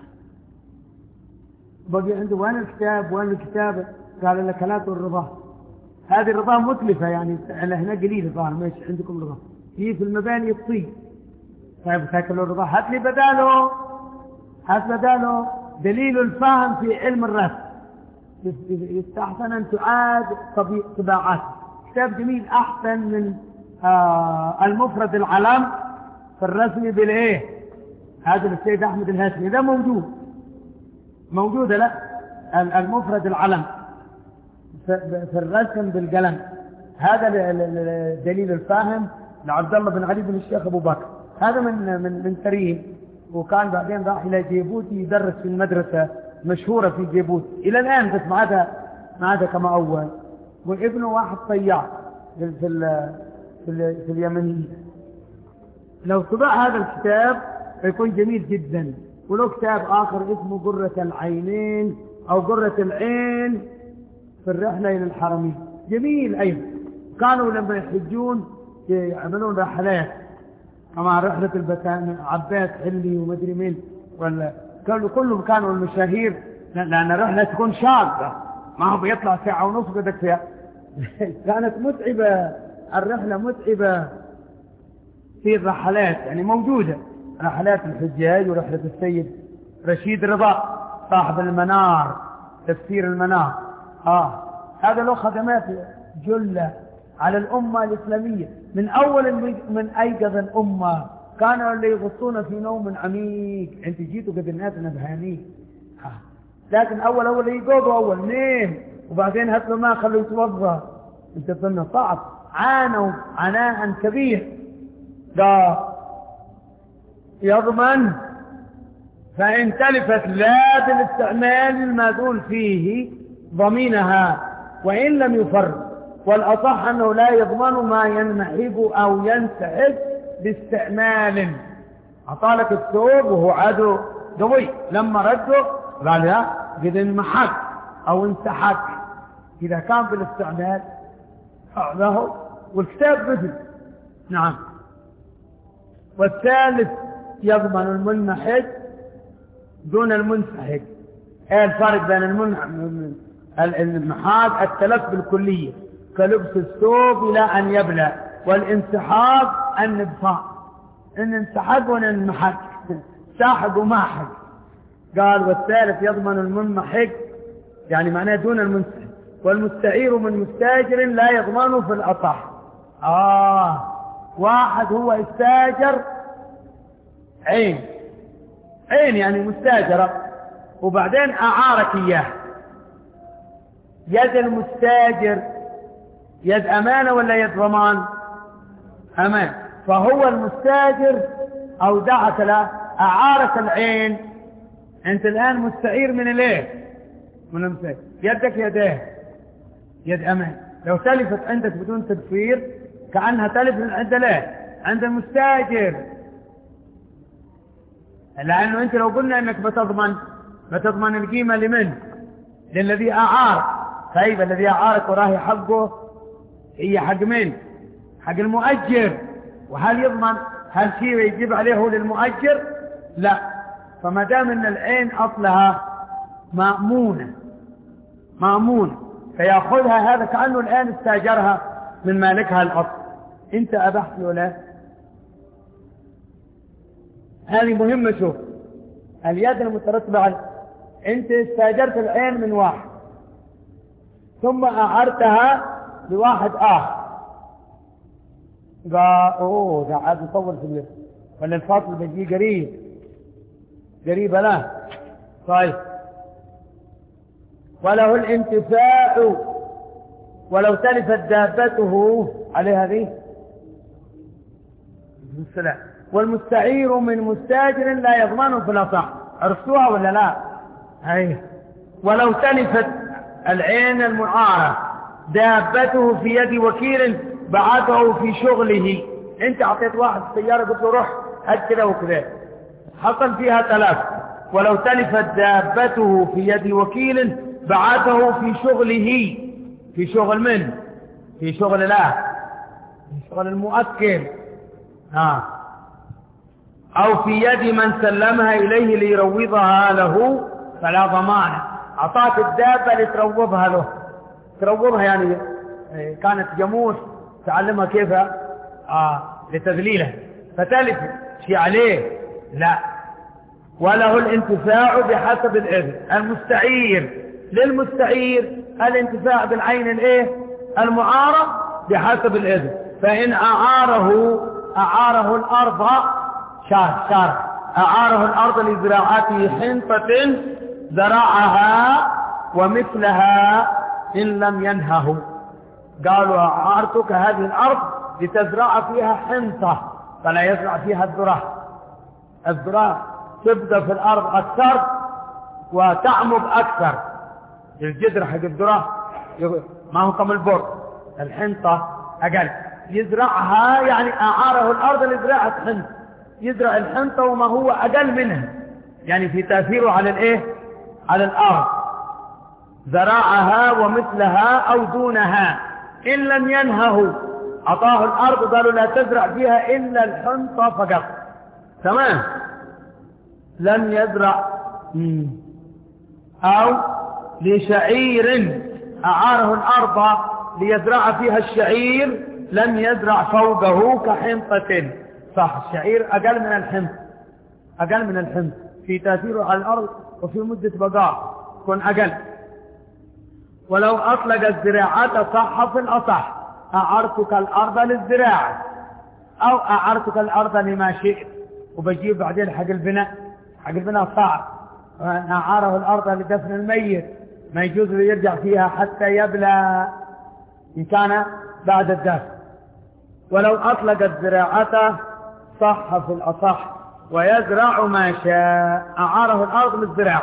بقي عنده وين الكتاب وين الكتابة؟ قال لك لا الرضا، هذه الرضا متلفة يعني هنا قليل الظاهر، ماشي عندكم رضا هي في المباني الطين. طيب تاكلوا الرضا، هات لي بداله، هات بداله دليل الفهم في علم الرسم، يستحسن أن تعاد طباعات كتاب جميل أحسن من آه المفرد العلم في الرسم بالإيه. هذا السيد أحمد الهاشمي ده موجود موجود لا المفرد العلم في الرسم بالقلم. هذا دليل الفاهم لعبد الله بن علي بن الشيخ أبو بكر. هذا من من من تريم، وكان بعدين راح إلى جيبوتي يدرس في المدرسة مشهورة في جيبوتي إلى الآن، بس ما عاد ما عاد كما أول. وابنه واحد طيار في في في, في اليمنية. لو طبع هذا الكتاب يكون جميل جدا. ولو كتاب آخر اسمه قرة العينين أو قرة العين في الرحلة إلى الحرمين، جميل أيضا. كانوا لما يحجون يعملون رحلات كما رحلة البتان عباس حلي ومدري مين، ولا كانوا كلهم كانوا المشاهير، لأن الرحلة تكون شاقة ما هو بيطلع ساعة ونص قدك فيها. كانت متعبة الرحلة، متعبة في الرحلات يعني موجودة رحلات الحجاج ورحلة السيد رشيد رضا صاحب المنار تفسير المنار. آه هذا له خدمات جلة على الأمة الإسلامية من أول من أيقظ الأمة. كانوا اللي يغطون في نوم عميق. أنت جيتوا قد الناس نبهانين، لكن أول أول يقوضوا أول نيم وبعدين هاتوا ما خلوا يتوضى. أنت ظن صعب، عانوا عناء كبير. ده يضمن فإن تلفت لا بالاستعمال الماذول فيه ضمينها وإن لم يفر. والأصح أنه لا يضمن ما ينمحب أو ينسحب باستعمال. أعطالك الثوب وهو عدو قوي، لما رده قال لا قد انمحك أو انسحك. إذا كان بالاستعمال له والكتاب مثل. نعم. والثالث يضمن المنمحك دون المنسحق. ايه الفرق بين المنمحاق؟ التلف بالكلية كلبس الثوب إلى أن يبلى، والانسحاق النبصاء إن انسحق وننمحك ساحق وماحق. قال والثالث يضمن المنمحك يعني معناه دون المنسحق. والمستعير من مستاجر لا يضمنه في الأصح. آه واحد هو استاجر عين عين يعني مستاجرة وبعدين أعارك إياه. يد المستاجر يد أمانة ولا يد ضمان؟ أمان. فهو المستاجر أودعك له أعارك العين. أنت الآن مستعير من الايه؟ من المستاجر. يدك يديه يد أمان. لو تلفت عندك بدون تدفير كأنها تلف من عند الايه؟ عند المستاجر. لأنه أنت لو قلنا أنك بتضمن بتضمن القيمة لمن؟ للذي أعار. طيب الذي أعارك وراه حقه هي حق من؟ حق المؤجر. وهل يضمن؟ هل شيء يجيب عليه للمؤجر؟ لا. فما دام أن العين أصلها مأمونة مأمونة فيأخذها هذا كأنه الآن استاجرها من مالكها الأصل. أنت أبحت ولا؟ هذه مهمة. شوف اليد المترتبة على أنت استاجرت العين من واحد ثم أعرتها لواحد آخر. قال أوه ده عاد يطول في الليل ولا الفاصل بيجي قريب قريب لا. طيب وله الانتفاع ولو تلفت دابته عليه هذه السلام. والمستعير من مستاجر لا يضمنه في الأصح. عرفتوها ولا لا؟ هي ولو تلفت العين المعارة دابته في يد وكيل بعثه في شغله. انت اعطيت واحد السيارة قلت له روح هات كذا وكذا حصل فيها تلف. ولو تلفت دابته في يد وكيل بعثه في شغله. في شغل من؟ في شغل لا في شغل المؤكل. ها أو في يد من سلمها إليه ليروضها له فلا ضمان. أعطاك الدابة لتروضها له. تروضها يعني كانت جاموس تعلمها كيف آه لتذليلها فتلف شيء عليه لا. وله الانتفاع بحسب الإذن. المستعير للمستعير الانتفاع بالعين الايه المعارة بحسب الإذن. فإن أعاره أعاره الأرض شارع شارع أعاره الأرض لزراعته حنطة زرعها ومثلها إن لم ينهه. قالوا أعارتك هذه الأرض لتزرع فيها حنطة فلا يزرع فيها الذرة. الذرة تبدأ في الأرض أكثر وتعمق أكثر. الجذر حق الذرة ما هو كم البر، الحنطة أقل. يزرعها يعني أعاره الأرض لزراعة حنطة، يزرع الحنطة وما هو أقل منها، يعني في تأثيره على الإيه؟ على الأرض. زرعها ومثلها أو دونها إن لم ينهه. أعطاه الأرض قالوا لا تزرع فيها إلا الحنطة فقط. تمام. لم يزرع أو لشعير أعاره الأرض ليزرع فيها الشعير لم يزرع فوقه كحنطة. صح، الشعير أقل من الحنط، أقل من الحنط في تأثيره على الأرض وفي مدة بقاء يكون أقل. ولو أطلق الزراعة صح في الأصح أعرتك الأرض للزراعة أو أعرتك الأرض لما شئت. وبجيب بعدين حق البناء، حق البناء صعب. أعاره الأرض لدفن الميت ما يجوز له يرجع فيها حتى يبلى إن كان بعد الدفن. ولو أطلق الزراعة صح في الأصح ويزرع ما شاء. أعاره الأرض للزراعة.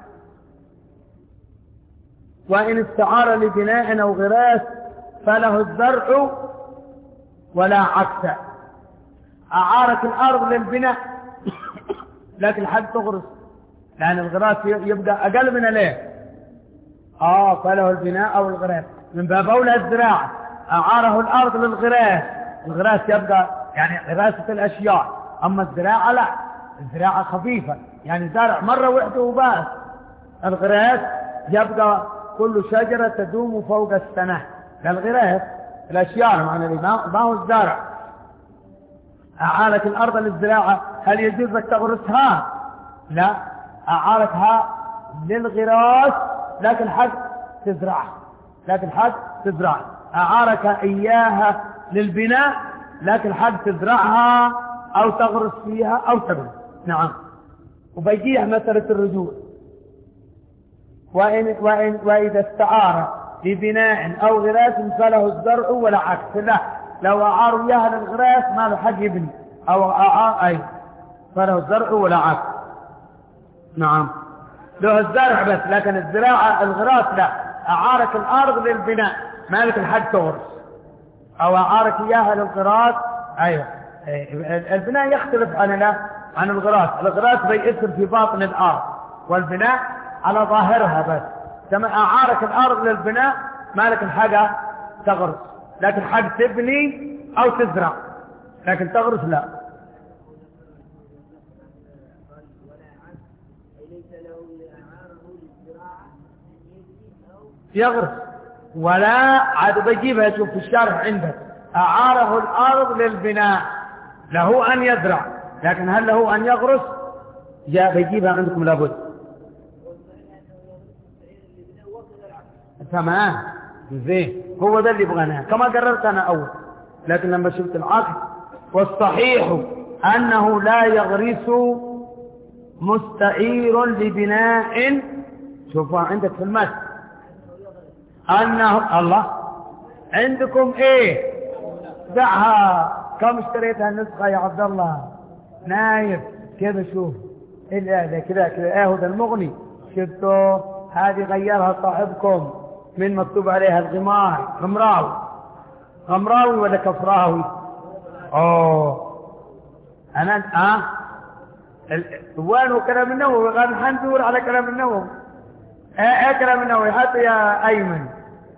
وإن استعار لبناء أو غراس فله الزرع ولا عكس. أعارت الأرض للبناء لكن حد تغرس، لأن الغراس يبقى أقل من ليه آه فله البناء أو الغراس من باب أولى الزراعة. أعاره الأرض للغراس، الغراس يبقى يعني غراسة الأشياء، أما الزراعة لا، الزراعة خفيفة يعني زرع مرة واحدة وبس. الغراس يبقى كل شجرة تدوم فوق السنة. الغراس الأشياء معنى ما هو الزرع. أعارت الأرض للزراعة هل يجوز لك تغرسها؟ لا، أعارتها للغراس لكن حق تزرعها، لكن حق تزرعها. أعارك إياها للبناء لكن حق تزرعها أو تغرس فيها أو تبني. نعم. وبيجيها مسألة الرجوع. وإن وإن وإذا استعار لبناء أو غراس فله الزرع ولا عكس. لا، لو أعاروا إياها للغراس ما له حق يبني أو أعار أي فله الزرع ولا عكس. نعم، له الزرع بس لكن الزراعة الغراس لا. أعارك الأرض للبناء ما لك الحق تغرس، أو أعارك إياها للغراس. أيوة، البناء يختلف عن لا عن الغراس. الغراس بيأثر في باطن الأرض والبناء على ظاهرها بس. كما أعارك الأرض للبناء ما لك الحق تغرس، لكن حق تبني أو تزرع، لكن تغرس لا. يغرس ولا عاد بجيبها. شوف في الشارع عندك أعاره الأرض للبناء له أن يزرع، لكن هل له أن يغرس؟ جاء بجيبها عندكم لابد. تمام زين، هو ده اللي بغناه كما قررت أنا أول. لكن لما شفت العقد والصحيح أنه لا يغرس مستعير لبناء. شوفوا عندك في المثل أنه الله عندكم إيه دعها. كم اشتريتها النسخة يا عبد الله؟ نايف كذا. شوف إيه كذا كذا. إيه هذا المغني شفتوا؟ هذه غيرها صاحبكم من مكتوب عليها الغمار. غمراوي غمراوي ولا كفراوي؟ أوه أنا آه وين كلام النووي؟ قال حندور على كلام النووي. ايه ايه كلام النووي؟ هات يا أيمن.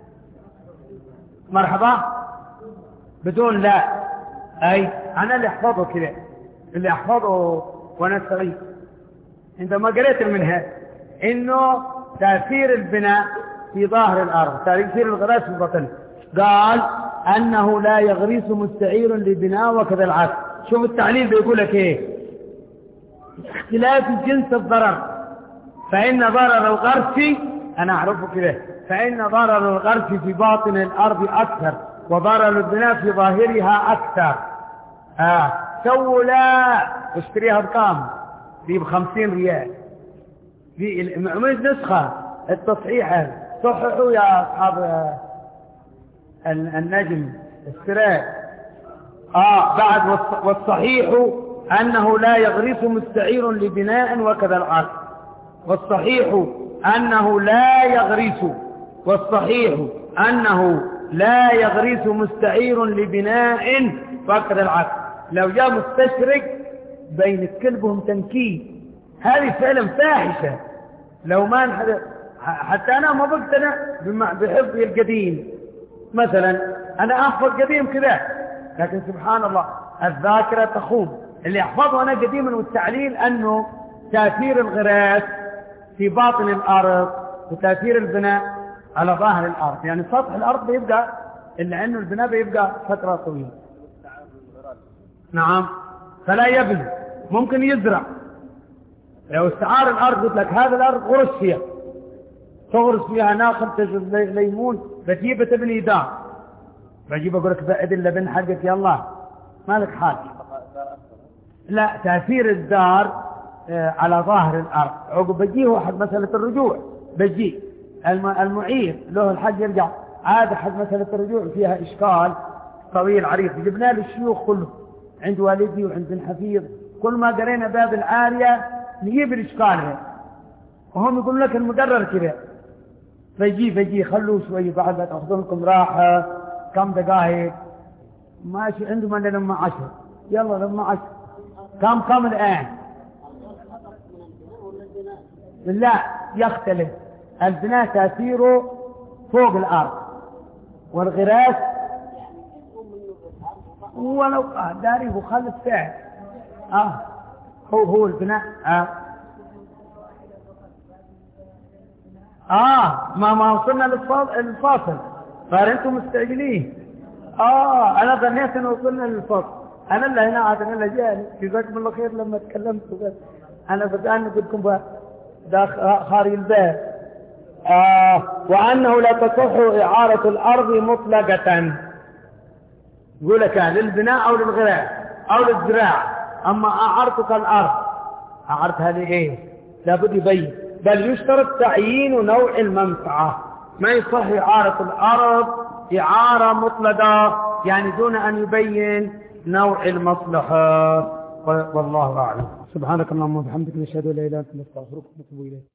مرحبا. بدون لا. أي أنا اللي أحفظه كذا، اللي أحفظه وأنا صغير عندما قريت منها إنه تأثير البناء في ظاهر الأرض، تأثير الغراس في البطن. قال أنه لا يغرس مستعير لبناء وكذا العكس. شوف التعليل بيقول لك إيه؟ اختلاف جنس الضرر، فإن ضرر الغرس أنا أعرفه كده، فإن ضرر الغرس في باطن الأرض أكثر وضرر البناء في ظاهرها أكثر. آه. سووا لا اشتريها بكام؟ دي بخمسين ريال، دي مش نسخة التصحيح. صححوا يا أصحاب النجم السراء. آه بعد والصحيح أنه لا يغرس مستعير لبناء وكذا العكس. والصحيح أنه لا يغرس والصحيح أنه لا يغرس مستعير لبناء وكذا العكس. لو جاء مستشرك بين كلبهم تنكيل، هذه فعلا فاحشة. لو ما حتى أنا ما بقتنع بحفظي القديم، مثلا أنا أحفظ قديم كذا، لكن سبحان الله الذاكرة تخوض. اللي أحفظه أنا قديما والتعليل أنه تأثير الغراس في باطن الأرض وتأثير البناء على ظاهر الأرض، يعني سطح الأرض بيبقى إلا أنه البناء بيبقى فترة طويلة. نعم، فلا يبني، ممكن يزرع. لو استعار الأرض قلت لك هذا الأرض غرس فيها، تغرس فيها ناخل تجد ليمون، بتجيب تبني دار، بجيب أقول لك بعد اللبن حقك يلا ما لك حاجة. لا، تأثير الدار على ظاهر الأرض. عقب بجيه حق مسألة الرجوع، بجي المعير له الحج يرجع عاد حق مسألة الرجوع فيها إشكال طويل عريض. جبنا له الشيوخ كله، عند والدي وعند الحفيظ، كل ما قرينا باب العارية نجيب الإشكال هذا، وهم يقول لك المقرر كذا. فيجي فيجي خلوه شوي بعد لا تأخذون لكم راحة كم دقائق، ماشي عندهم أن لما عشر، يلا لما عشر كم كم الآن. لا يختلف، البناء تأثيره فوق الأرض، والغراس ولو داري وخلف ساعة. آه هو هو البناء. آه آه ما ما وصلنا للفاصل، فأنتم مستعجلين. آه أنا ظنيت أن وصلنا للفاصل. أنا اللي هنا عاد أنا اللي جاني جزاكم الله خير لما تكلمت بس. أنا بدأني قلتكم داخل خارج الباب. آه وأنه لا تصح إعارة الأرض مطلقة، يقول لك للبناء أو للغراء أو للزراعة. أما أعرتك الأرض أعرتها لإيه؟ لابد يبين، بل يشترط تعيين نوع المنفعة. ما يصح إعارة الأرض إعارة مطلقة يعني دون أن يبين نوع المصلحة. والله أعلم. سبحانك اللهم وبحمدك نشهد أن لا إله إلا أنت نستغفرك ونتوب إليك.